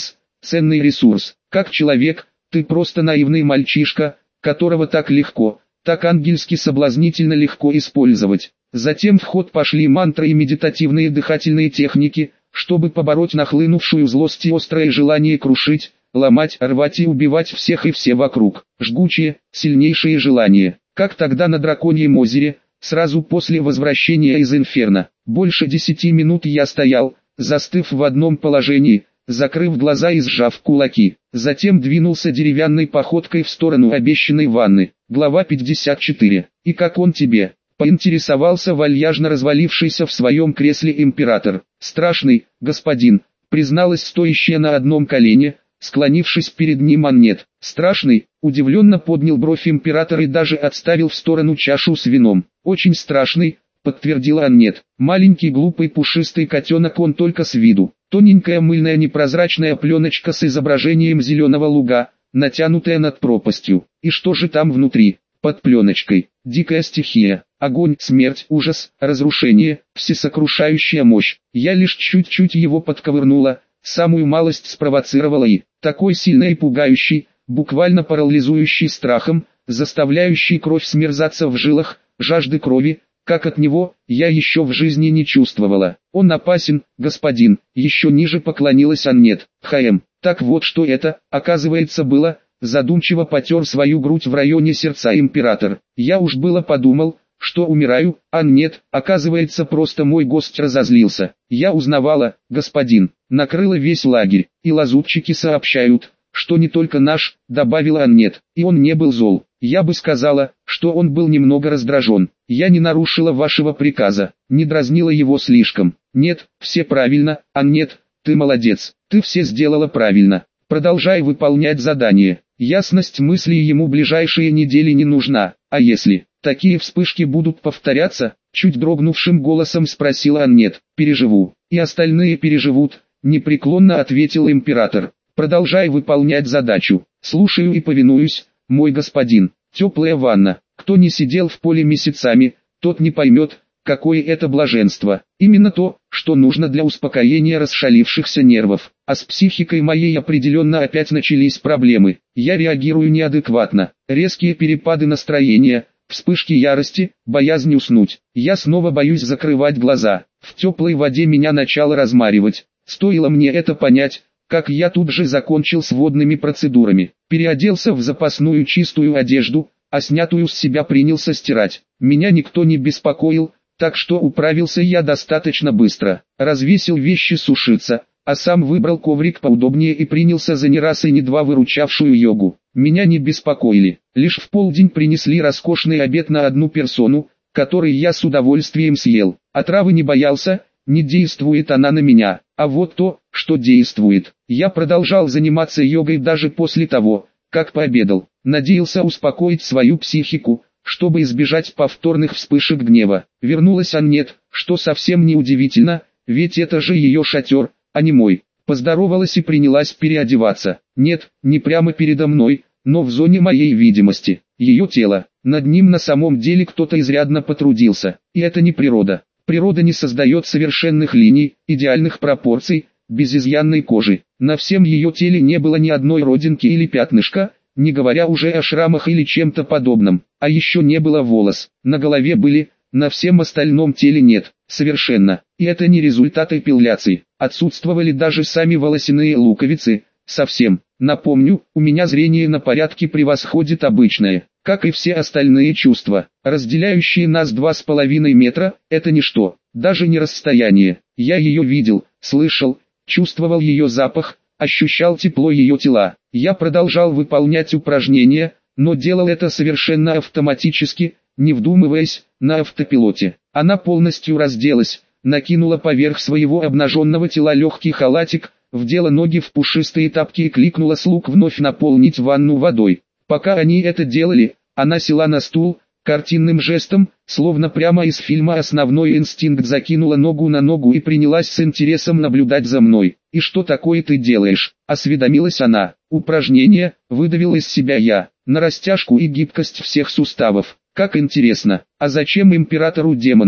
ценный ресурс. Как человек, ты просто наивный мальчишка, которого так легко, так ангельски соблазнительно легко использовать. Затем в ход пошли мантры и медитативные дыхательные техники, чтобы побороть нахлынувшую злость и острое желание крушить, ломать, рвать и убивать всех и все вокруг. Жгучие, сильнейшие желания, как тогда на Драконьем озере, сразу после возвращения из Инферно. Больше десяти минут я стоял, застыв в одном положении, закрыв глаза и сжав кулаки. Затем двинулся деревянной походкой в сторону обещанной ванны. Глава пятьдесят четыре. «И как он тебе?» — поинтересовался вальяжно развалившийся в своем кресле император. «Страшный, господин», — призналась стоящая на одном колене, склонившись перед ним Аннет. «Страшный?» — удивленно поднял бровь император и даже отставил в сторону чашу с вином. «Очень страшный», — подтвердила Аннет. «Маленький глупый пушистый котенок он только с виду. Тоненькая мыльная непрозрачная пленочка с изображением зеленого луга, натянутая над пропастью. И что же там внутри, под пленочкой? Дикая стихия, огонь, смерть, ужас, разрушение, всесокрушающая мощь. Я лишь чуть-чуть его подковырнула, самую малость спровоцировала и, такой сильный и пугающий, буквально парализующий страхом, заставляющий кровь смерзаться в жилах, жажды крови, как от него, я еще в жизни не чувствовала. Он опасен, господин», еще ниже поклонилась Аннет. «Хм, так вот что это, оказывается было», задумчиво потер свою грудь в районе сердца император. «Я уж было подумал, что умираю, а нет, оказывается просто мой гость разозлился. Я узнавала, господин, накрыла весь лагерь, и лазутчики сообщают, что не только наш», добавила Аннет, и он не был зол. «Я бы сказала, что он был немного раздражен. Я не нарушила вашего приказа, не дразнила его слишком. Нет, все правильно, Аннет, ты молодец, ты все сделала правильно. Продолжай выполнять задание». Ясность мыслей ему ближайшие недели не нужна, а если такие вспышки будут повторяться, чуть дрогнувшим голосом спросила Аннет. «Переживу, и остальные переживут», непреклонно ответил император. «Продолжай выполнять задачу». «Слушаю и повинуюсь, мой господин». Теплая ванна. Кто не сидел в поле месяцами, тот не поймет, какое это блаженство. Именно то, что нужно для успокоения расшалившихся нервов. А с психикой моей определенно опять начались проблемы. Я реагирую неадекватно. Резкие перепады настроения, вспышки ярости, боязнь уснуть. Я снова боюсь закрывать глаза. В теплой воде меня начало размаривать. Стоило мне это понять, как я тут же закончил с водными процедурами. Переоделся в запасную чистую одежду, а снятую с себя принялся стирать. Меня никто не беспокоил, так что управился я достаточно быстро. Развесил вещи сушиться, а сам выбрал коврик поудобнее и принялся за не раз и не два выручавшую йогу. Меня не беспокоили. Лишь в полдень принесли роскошный обед на одну персону, который я с удовольствием съел. Отравы не боялся, не действует она на меня. А вот то, что действует. Я продолжал заниматься йогой даже после того, как пообедал. Надеялся успокоить свою психику, чтобы избежать повторных вспышек гнева. Вернулась Аннет, что совсем не удивительно, ведь это же ее шатер, а не мой. Поздоровалась и принялась переодеваться. Нет, не прямо передо мной, но в зоне моей видимости. Ее тело, над ним на самом деле кто-то изрядно потрудился. И это не природа. Природа не создает совершенных линий, идеальных пропорций, безизъянной кожи. На всем ее теле не было ни одной родинки или пятнышка, не говоря уже о шрамах или чем-то подобном. А еще не было волос. На голове были, на всем остальном теле нет. Совершенно. И это не результат эпиляции. Отсутствовали даже сами волосяные луковицы. Совсем. Напомню, у меня зрение на порядке превосходит обычное. Как и все остальные чувства, разделяющие нас два с половиной метра, это ничто, даже не расстояние. Я ее видел, слышал, чувствовал ее запах, ощущал тепло ее тела. Я продолжал выполнять упражнения, но делал это совершенно автоматически, не вдумываясь, на автопилоте. Она полностью разделась, накинула поверх своего обнаженного тела легкий халатик, вдела ноги в пушистые тапки и кликнула слуг вновь наполнить ванну водой. Пока они это делали, она села на стул, картинным жестом, словно прямо из фильма «Основной инстинкт» закинула ногу на ногу и принялась с интересом наблюдать за мной. «И что такое ты делаешь?» – осведомилась она. «Упражнение», – выдавил из себя я, – «на растяжку и гибкость всех суставов». «Как интересно, а зачем императору демонов,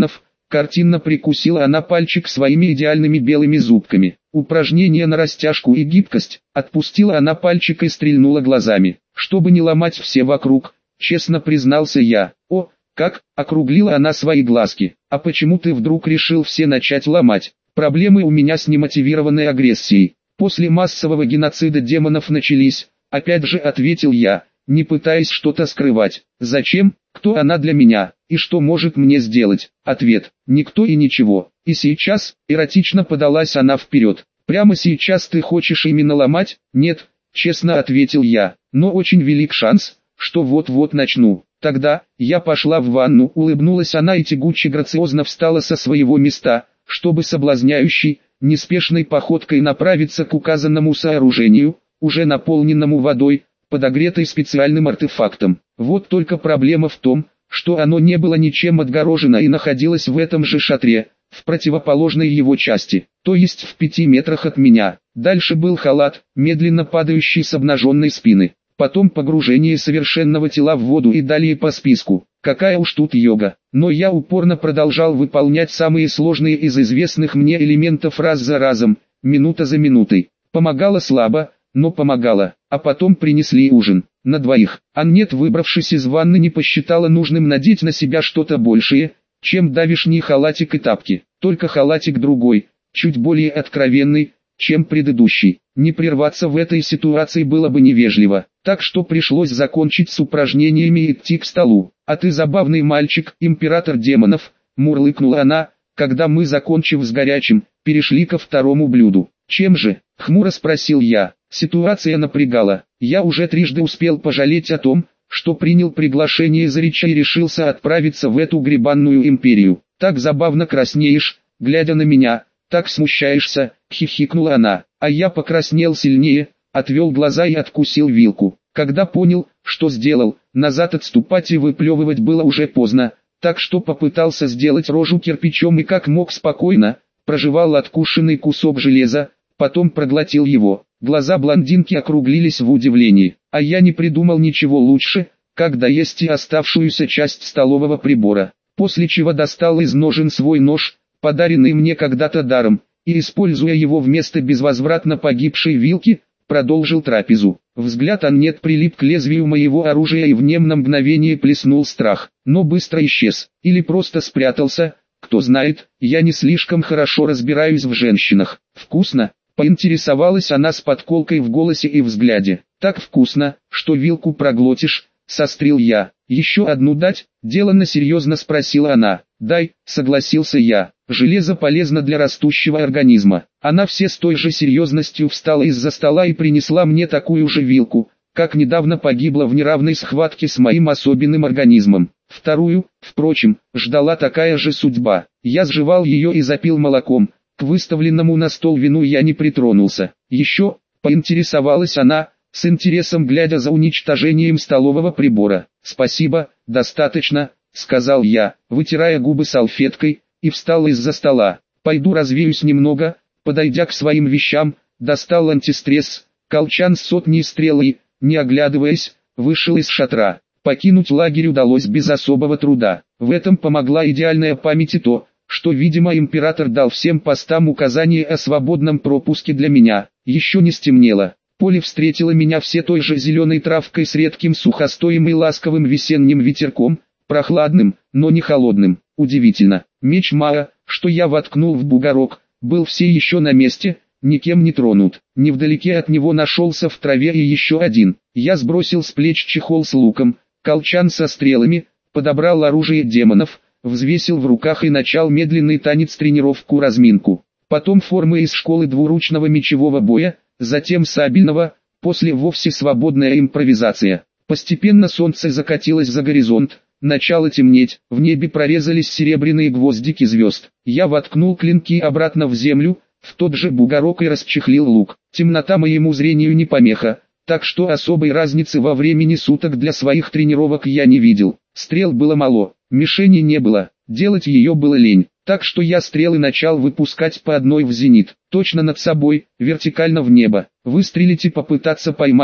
Картинно прикусила она пальчик своими идеальными белыми зубками. Упражнение на растяжку и гибкость. Отпустила она пальчик и стрельнула глазами. Чтобы не ломать все вокруг, честно признался я. О, как, округлила она свои глазки. А почему ты вдруг решил все начать ломать? Проблемы у меня с немотивированной агрессией. После массового геноцида демонов начались, опять же ответил я, не пытаясь что-то скрывать. Зачем? Кто она для меня? И что может мне сделать? Ответ: никто и ничего. И сейчас, эротично подалась она вперед. Прямо сейчас ты хочешь именно ломать? Нет, честно ответил я, но очень велик шанс, что вот-вот начну. Тогда, я пошла в ванну, улыбнулась она и тягуче грациозно встала со своего места, чтобы соблазняющей, неспешной походкой направиться к указанному сооружению, уже наполненному водой, подогретой специальным артефактом. Вот только проблема в том, что оно не было ничем отгорожено и находилось в этом же шатре, в противоположной его части, то есть в пяти метрах от меня. Дальше был халат, медленно падающий с обнаженной спины. Потом погружение совершенного тела в воду и далее по списку. Какая уж тут йога. Но я упорно продолжал выполнять самые сложные из известных мне элементов раз за разом, минута за минутой. Помогало слабо, но помогало. А потом принесли ужин. На двоих. Аннет, выбравшись из ванны, не посчитала нужным надеть на себя что-то большее, чем давишний халатик и тапки. Только халатик другой, чуть более откровенный, чем предыдущий. Не прерваться в этой ситуации было бы невежливо, так что пришлось закончить с упражнениями и идти к столу. «А ты забавный мальчик, император демонов», — мурлыкнула она, когда мы, закончив с горячим, перешли ко второму блюду. «Чем же?» — хмуро спросил я. Ситуация напрягала. Я уже трижды успел пожалеть о том, что принял приглашение Зарича и решился отправиться в эту гребанную империю. «Так забавно краснеешь, глядя на меня, так смущаешься», — хихикнула она. А я покраснел сильнее, отвел глаза и откусил вилку. Когда понял, что сделал, назад отступать и выплевывать было уже поздно, так что попытался сделать рожу кирпичом и как мог спокойно, прожевал откушенный кусок железа, потом проглотил его. Глаза блондинки округлились в удивлении, а я не придумал ничего лучше, как доесть и оставшуюся часть столового прибора, после чего достал из ножен свой нож, подаренный мне когда-то даром, и, используя его вместо безвозвратно погибшей вилки, продолжил трапезу. Взгляд Аннет прилип к лезвию моего оружия и в нем на мгновение плеснул страх, но быстро исчез, или просто спрятался, кто знает, я не слишком хорошо разбираюсь в женщинах. «Вкусно?» — поинтересовалась она с подколкой в голосе и взгляде. «Так вкусно, что вилку проглотишь», — сострил я. «Еще одну дать?» — деланно серьезно спросила она. «Дай», — согласился я. «Железо полезно для растущего организма». Она все с той же серьезностью встала из-за стола и принесла мне такую же вилку, как недавно погибла в неравной схватке с моим особенным организмом. Вторую, впрочем, ждала такая же судьба. Я сживал ее и запил молоком. К выставленному на стол вину я не притронулся. «Еще?» — поинтересовалась она, с интересом глядя за уничтожением столового прибора. «Спасибо, достаточно», — сказал я, вытирая губы салфеткой, и встал из-за стола. «Пойду развеюсь немного», подойдя к своим вещам, достал антистресс, колчан с сотней стрел и, не оглядываясь, вышел из шатра. Покинуть лагерь удалось без особого труда. В этом помогла идеальная память и то, что, видимо, император дал всем постам указание о свободном пропуске для меня. Еще не стемнело. Поле встретило меня все той же зеленой травкой с редким сухостоем и ласковым весенним ветерком, прохладным, но не холодным. Удивительно, меч Маа, что я воткнул в бугорок, был все еще на месте, никем не тронут. Невдалеке от него нашелся в траве и еще один. Я сбросил с плеч чехол с луком, колчан со стрелами, подобрал оружие демонов, взвесил в руках и начал медленный танец-тренировку-разминку. Потом формы из школы двуручного мечевого боя, затем сабельного, после вовсе свободная импровизация. Постепенно солнце закатилось за горизонт, начало темнеть, в небе прорезались серебряные гвоздики звезд. Я воткнул клинки обратно в землю, в тот же бугорок и расчехлил лук. Темнота моему зрению не помеха, так что особой разницы во времени суток для своих тренировок я не видел. Стрел было мало, мишени не было, делать ее было лень, так что я стрелы начал выпускать по одной в зенит, точно над собой, вертикально в небо. Выстрелить и попытаться поймать,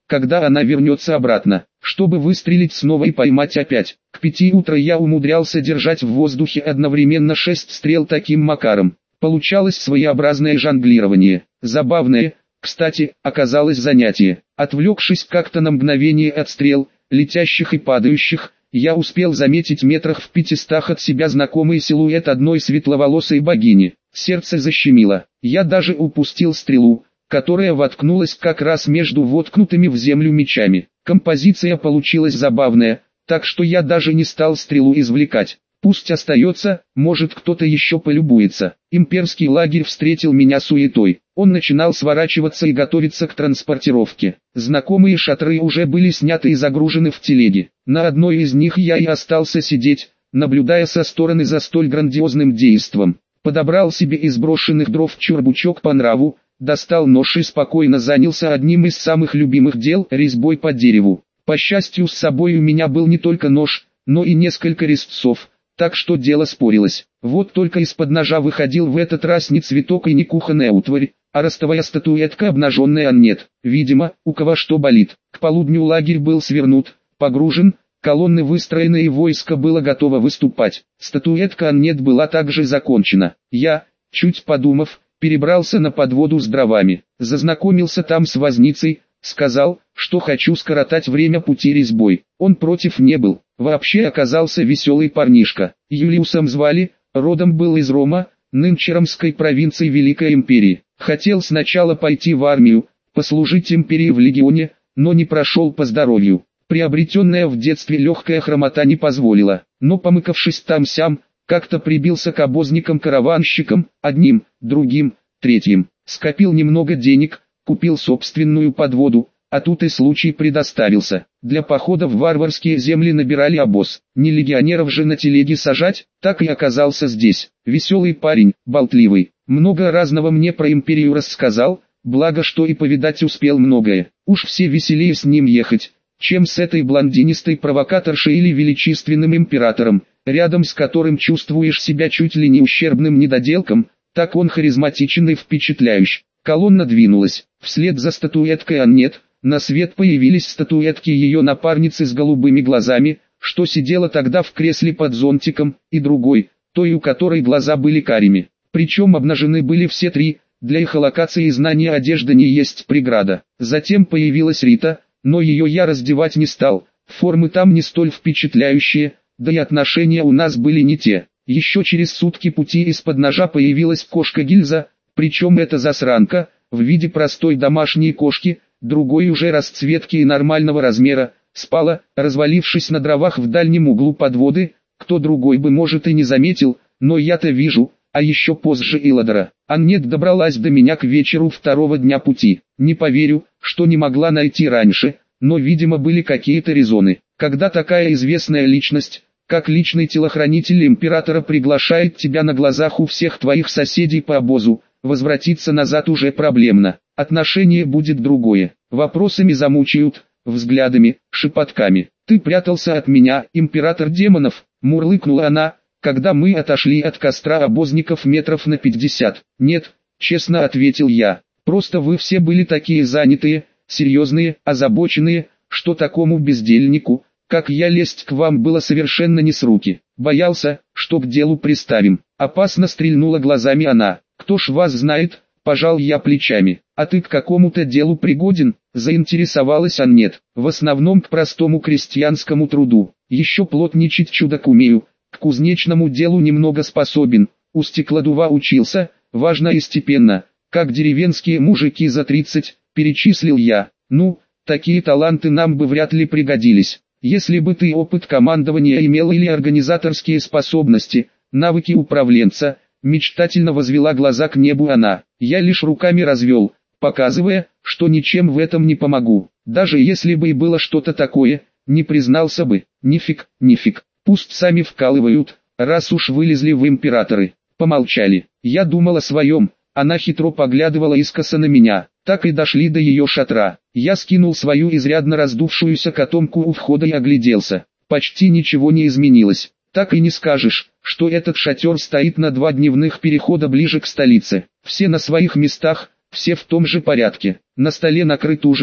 когда она вернется обратно, чтобы выстрелить снова и поймать опять. К пяти утра я умудрялся держать в воздухе одновременно шесть стрел таким макаром. Получалось своеобразное жонглирование. Забавное, кстати, оказалось занятие. Отвлекшись как-то на мгновение от стрел, летящих и падающих, я успел заметить метрах в пятистах от себя знакомый силуэт одной светловолосой богини. Сердце защемило. Я даже упустил стрелу, которая воткнулась как раз между воткнутыми в землю мечами. Композиция получилась забавная, так что я даже не стал стрелу извлекать. Пусть остается, может кто-то еще полюбуется. Имперский лагерь встретил меня суетой. Он начинал сворачиваться и готовиться к транспортировке. Знакомые шатры уже были сняты и загружены в телеги. На одной из них я и остался сидеть, наблюдая со стороны за столь грандиозным действом. Подобрал себе из брошенных дров чурбучок по нраву, достал нож и спокойно занялся одним из самых любимых дел – резьбой по дереву. По счастью, с собой у меня был не только нож, но и несколько резцов, так что дело спорилось. Вот только из-под ножа выходил в этот раз не цветок и не кухонная утварь, а ростовая статуэтка, обнаженная Аннет. Видимо, у кого что болит. К полудню лагерь был свернут, погружен, колонны выстроены и войско было готово выступать. Статуэтка Аннет была также закончена. Я, чуть подумав, перебрался на подводу с дровами. Зазнакомился там с возницей, сказал, что хочу скоротать время пути резьбой. Он против не был. Вообще оказался веселый парнишка. Юлиусом звали, родом был из Рома, нынче Ромской провинции Великой Империи. Хотел сначала пойти в армию, послужить империи в легионе, но не прошел по здоровью. Приобретенная в детстве легкая хромота не позволила, но помыкавшись там-сям, как-то прибился к обозникам-караванщикам, одним, другим, третьим. Скопил немного денег, купил собственную подводу, а тут и случай предоставился. Для похода в варварские земли набирали обоз. Не легионеров же на телеге сажать, так и оказался здесь. Веселый парень, болтливый. Много разного мне про империю рассказал, благо что и повидать успел многое. Уж все веселее с ним ехать, чем с этой блондинистой провокаторшей или величественным императором, рядом с которым чувствуешь себя чуть ли не ущербным недоделком, так он харизматичен и впечатляющий. Колонна двинулась, вслед за статуэткой Аннет, на свет появились статуэтки ее напарницы с голубыми глазами, что сидела тогда в кресле под зонтиком, и другой, той у которой глаза были карими. Причем обнажены были все три, для эхолокации и знания одежды не есть преграда. Затем появилась Рита, но ее я раздевать не стал, формы там не столь впечатляющие, да и отношения у нас были не те. Еще через сутки пути из-под ножа появилась кошка Гильза, причем эта засранка, в виде простой домашней кошки, другой уже расцветки и нормального размера, спала, развалившись на дровах в дальнем углу подводы, кто другой бы может и не заметил, но я-то вижу, а еще позже Илодора. Аннет добралась до меня к вечеру второго дня пути. Не поверю, что не могла найти раньше, но видимо были какие-то резоны. Когда такая известная личность, как личный телохранитель императора, приглашает тебя на глазах у всех твоих соседей по обозу, возвратиться назад уже проблемно. Отношение будет другое. Вопросами замучают, взглядами, шепотками. «Ты прятался от меня, император демонов», — мурлыкнула она, когда мы отошли от костра обозников метров на пятьдесят. «Нет», — честно ответил я, — «просто вы все были такие занятые, серьезные, озабоченные, что такому бездельнику, как я, лезть к вам было совершенно не с руки. Боялся, что к делу приставим». Опасно стрельнула глазами она. «Кто ж вас знает?» — пожал я плечами. «А ты к какому-то делу пригоден?» — заинтересовалась Аннет. «В основном к простому крестьянскому труду. Еще плотничать чудак умею, к кузнечному делу немного способен. У стеклодува учился, важно и степенно, как деревенские мужики за тридцать», — перечислил я. «Ну, такие таланты нам бы вряд ли пригодились. Если бы ты опыт командования имел или организаторские способности, навыки управленца», — мечтательно возвела глаза к небу она. Я лишь руками развел, показывая, что ничем в этом не помогу. Даже если бы и было что-то такое, не признался бы. Нифиг, нифиг, пусть сами вкалывают, раз уж вылезли в императоры. Помолчали. Я думал о своем, она хитро поглядывала искоса на меня. Так и дошли до ее шатра. Я скинул свою изрядно раздувшуюся котомку у входа и огляделся. Почти ничего не изменилось. Так и не скажешь, что этот шатер стоит на два дневных перехода ближе к столице. Все на своих местах, все в том же порядке. На столе накрыт ужин,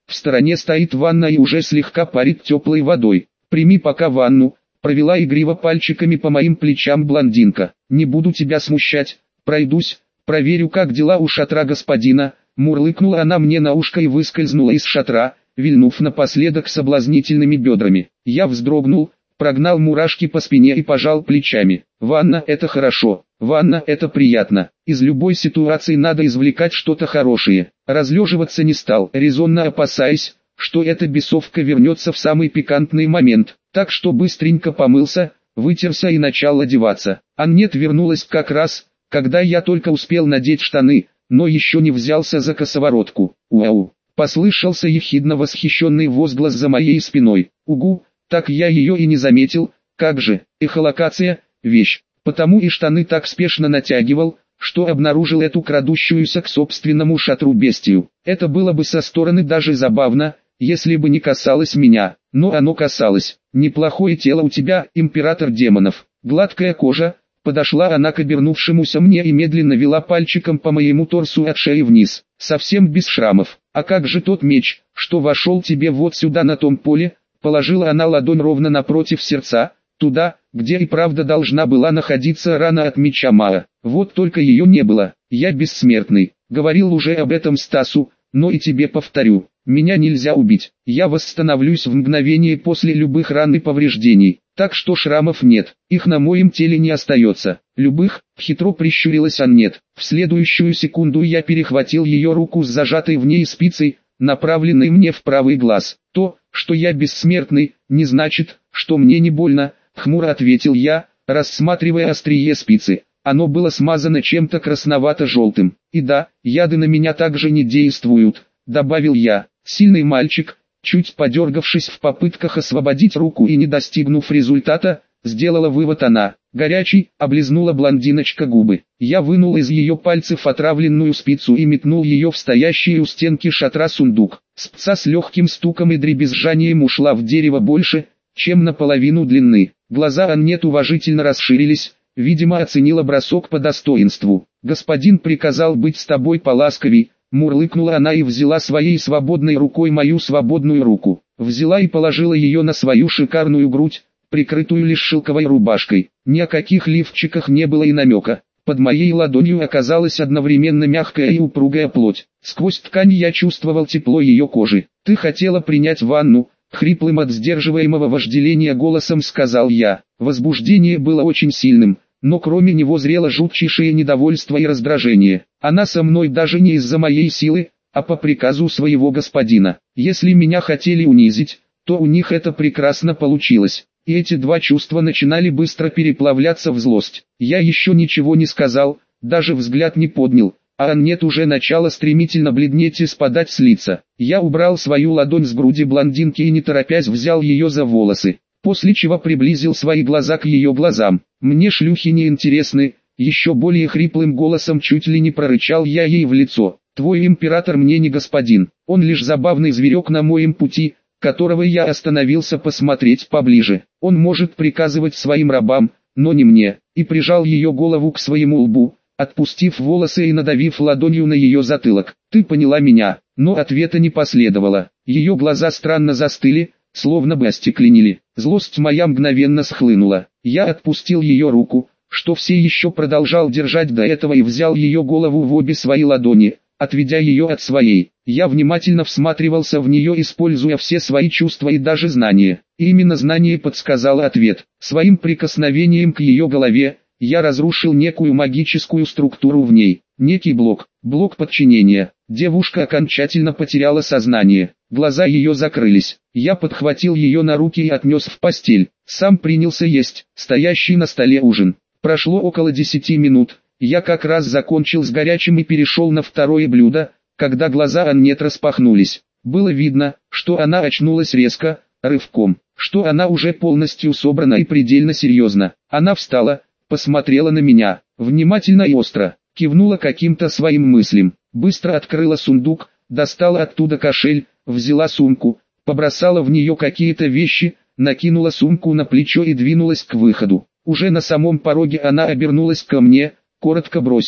В стороне стоит ванна и уже слегка парит теплой водой. Прими пока ванну, провела игриво пальчиками по моим плечам блондинка. Не буду тебя смущать, пройдусь, проверю, как дела у шатра господина. Мурлыкнула она мне на ушко и выскользнула из шатра, вильнув напоследок соблазнительными бедрами. Я вздрогнул, прогнал мурашки по спине и пожал плечами. Ванна — это хорошо, ванна — это приятно. Из любой ситуации надо извлекать что-то хорошее. Разлеживаться не стал, резонно опасаясь, что эта бесовка вернется в самый пикантный момент. Так что быстренько помылся, вытерся и начал одеваться. Аннет вернулась как раз, когда я только успел надеть штаны, но еще не взялся за косоворотку. «Уау!» — послышался ехидно восхищенный возглас за моей спиной. «Угу, так я ее и не заметил, как же, эхолокация — вещь». Потому и штаны так спешно натягивал, что обнаружил эту крадущуюся к собственному шатру бестию. Это было бы со стороны даже забавно, если бы не касалось меня, но оно касалось. «Неплохое тело у тебя, император демонов, гладкая кожа». Подошла она к обернувшемуся мне и медленно вела пальчиком по моему торсу от шеи вниз, совсем без шрамов. «А как же тот меч, что вошел тебе вот сюда на том поле?» Положила она ладонь ровно напротив сердца, туда, где и правда должна была находиться рана от меча Маа. Вот только ее не было. «Я бессмертный, говорил уже об этом Стасу, но и тебе повторю. Меня нельзя убить, я восстановлюсь в мгновение после любых ран и повреждений, так что шрамов нет, их на моем теле не остается». «Любых?» — хитро прищурилась Аннет. В следующую секунду я перехватил ее руку с зажатой в ней спицей, направленной мне в правый глаз. «То, что я бессмертный, не значит, что мне не больно», — хмуро ответил я, рассматривая острие спицы. Оно было смазано чем-то красновато-желтым. «И да, яды на меня также не действуют», — добавил я. Сильный мальчик, чуть подергавшись в попытках освободить руку и не достигнув результата, сделала вывод она. «Горячий», — облизнула блондиночка губы. Я вынул из ее пальцев отравленную спицу и метнул ее в стоящий у стенки шатра сундук. Спица с легким стуком и дребезжанием ушла в дерево больше, чем наполовину длины. Глаза Аннет уважительно расширились, видимо оценила бросок по достоинству. «Господин приказал быть с тобой поласковей», — мурлыкнула она и взяла своей свободной рукой мою свободную руку. Взяла и положила ее на свою шикарную грудь, прикрытую лишь шелковой рубашкой. Ни о каких лифчиках не было и намека. Под моей ладонью оказалась одновременно мягкая и упругая плоть. Сквозь ткань я чувствовал тепло ее кожи. «Ты хотела принять ванну», — хриплым от сдерживаемого вожделения голосом сказал я. Возбуждение было очень сильным, но кроме него зрело жутчайшее недовольство и раздражение. Она со мной даже не из-за моей силы, а по приказу своего господина. Если меня хотели унизить, то у них это прекрасно получилось. И эти два чувства начинали быстро переплавляться в злость. Я еще ничего не сказал, даже взгляд не поднял, а Аннет уже начала стремительно бледнеть и спадать с лица. Я убрал свою ладонь с груди блондинки и не торопясь взял ее за волосы, после чего приблизил свои глаза к ее глазам. «Мне шлюхи не интересны», — еще более хриплым голосом чуть ли не прорычал я ей в лицо. «Твой император мне не господин, он лишь забавный зверек на моем пути, которого я остановился посмотреть поближе. Он может приказывать своим рабам, но не мне», и прижал ее голову к своему лбу, отпустив волосы и надавив ладонью на ее затылок. «Ты поняла меня?» Но ответа не последовало. Ее глаза странно застыли, словно бы остекленели. Злость моя мгновенно схлынула. Я отпустил ее руку, что все еще продолжал держать до этого, и взял ее голову в обе свои ладони, отведя ее от своей. Я внимательно всматривался в нее, используя все свои чувства и даже знания. И именно знание подсказало ответ. Своим прикосновением к ее голове я разрушил некую магическую структуру в ней, некий блок, блок подчинения. Девушка окончательно потеряла сознание, глаза ее закрылись. Я подхватил ее на руки и отнес в постель, сам принялся есть стоящий на столе ужин. Прошло около десяти минут, я как раз закончил с горячим и перешел на второе блюдо, когда глаза Аннет распахнулись. Было видно, что она очнулась резко, рывком, что она уже полностью собрана и предельно серьезна. Она встала, посмотрела на меня, внимательно и остро, кивнула каким-то своим мыслям, быстро открыла сундук, достала оттуда кошель, взяла сумку, побросала в нее какие-то вещи, накинула сумку на плечо и двинулась к выходу. Уже на самом пороге она обернулась ко мне, коротко бросила: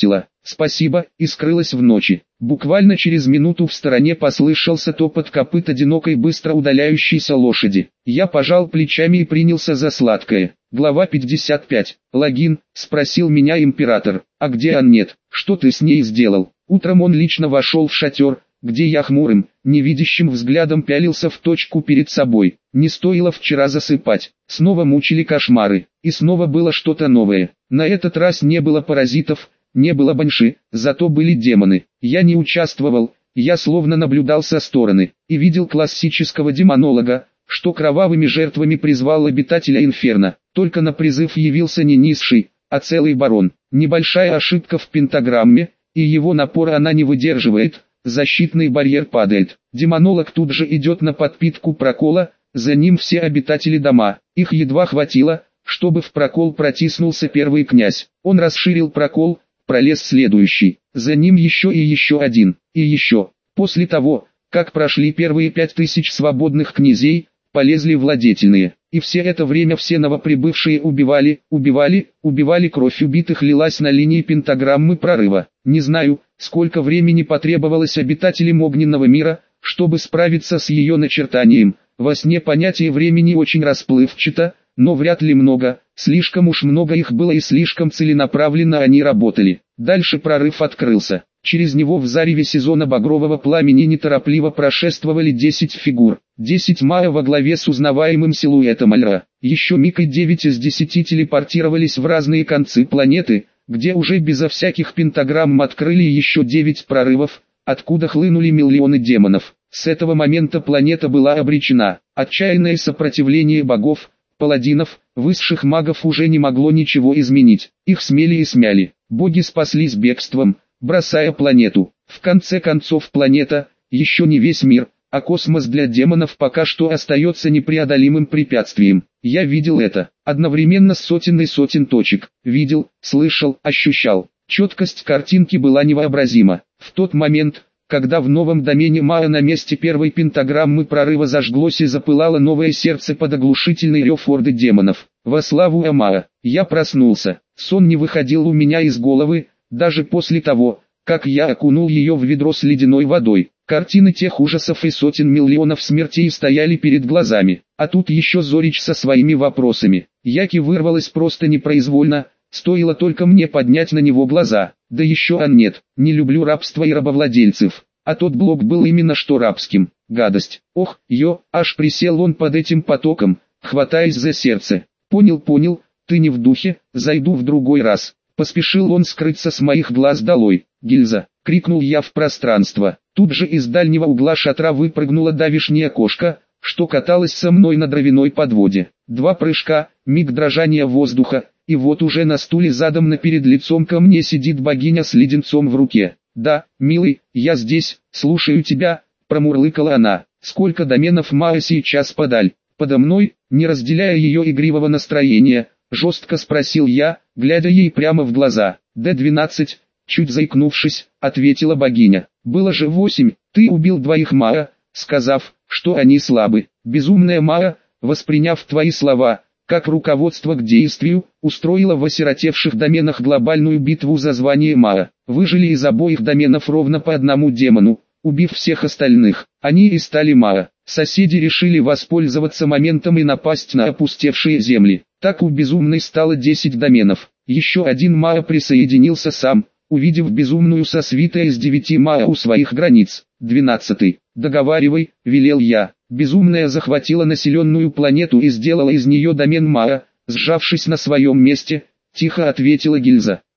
спасибо, и скрылась в ночи. Буквально через минуту в стороне послышался топот копыт одинокой быстро удаляющейся лошади. Я пожал плечами и принялся за сладкое. Глава пятьдесят пять. Логин, спросил меня император. А где Аннет? Что ты с ней сделал? Утром он лично вошел в шатер, где я хмурым, невидящим взглядом пялился в точку перед собой. Не стоило вчера засыпать. Снова мучили кошмары. И снова было что-то новое. На этот раз не было паразитов, не было банши, зато были демоны. Я не участвовал, я словно наблюдал со стороны. И видел классического демонолога, что кровавыми жертвами призвал обитателя инферно. Только на призыв явился не низший, а целый барон. Небольшая ошибка в пентаграмме, и его напора она не выдерживает. Защитный барьер падает. Демонолог тут же идет на подпитку прокола, за ним все обитатели дома. Их едва хватило, чтобы в прокол протиснулся первый князь. Он расширил прокол, пролез следующий. За ним еще и еще один, и еще. После того, как прошли первые пять тысяч свободных князей, полезли владетельные. И все это время все новоприбывшие убивали, убивали, убивали, кровь убитых лилась на линии пентаграммы прорыва. Не знаю, сколько времени потребовалось обитателям огненного мира, чтобы справиться с ее начертанием. Во сне понятие времени очень расплывчато, но вряд ли много, слишком уж много их было и слишком целенаправленно они работали. Дальше прорыв открылся. Через него в зареве сезона багрового пламени неторопливо прошествовали десять фигур. десять мая во главе с узнаваемым силуэтом Альра. Еще миг и девять из десяти телепортировались в разные концы планеты, где уже безо всяких пентаграмм открыли еще девять прорывов, откуда хлынули миллионы демонов. С этого момента планета была обречена. Отчаянное сопротивление богов, паладинов, высших магов уже не могло ничего изменить. Их смели и смяли. Боги спаслись бегством, бросая планету. В конце концов планета, еще не весь мир, а космос для демонов пока что остается непреодолимым препятствием. Я видел это, одновременно с сотен и сотен точек. Видел, слышал, ощущал. Четкость картинки была невообразима. В тот момент, когда в новом домене Маа на месте первой пентаграммы прорыва зажглось и запылало новое сердце под оглушительный рев орды демонов. Во славу Амаа, я проснулся. Сон не выходил у меня из головы, даже после того, как я окунул ее в ведро с ледяной водой. Картины тех ужасов и сотен миллионов смертей стояли перед глазами. А тут еще Зорич со своими вопросами. Яки вырвалась просто непроизвольно, стоило только мне поднять на него глаза. Да еще Аннет, не люблю рабство и рабовладельцев. А тот блок был именно что рабским. Гадость. Ох, ё, аж присел он под этим потоком, хватаясь за сердце. Понял, понял, ты не в духе, зайду в другой раз. Поспешил он скрыться с моих глаз долой. Гильза, крикнул я в пространство. Тут же из дальнего угла шатра выпрыгнула давишняя кошка, что каталась со мной на дровяной подводе. Два прыжка, миг дрожания воздуха, и вот уже на стуле задом наперед лицом ко мне сидит богиня с леденцом в руке. «Да, милый, я здесь, слушаю тебя», — промурлыкала она. «Сколько доменов Маа сейчас подаль?» Подо мной, не разделяя ее игривого настроения, жестко спросил я, глядя ей прямо в глаза. «Д двенадцать», чуть заикнувшись, ответила богиня. «Было же восемь, ты убил двоих Маа, сказав, что они слабы. Безумная Маа, восприняв твои слова как руководство к действию, устроила в осиротевших доменах глобальную битву за звание Маа. Выжили из обоих доменов ровно по одному демону, убив всех остальных. Они и стали Маа. Соседи решили воспользоваться моментом и напасть на опустевшие земли. Так у безумной стало десять доменов. Еще один Маа присоединился сам, увидев безумную со свитой из девяти Маа у своих границ. Двенадцатый. «Договаривай», — велел я. Безумная захватила населенную планету и сделала из нее домен Маа, сжавшись на своем месте, тихо ответила гильза.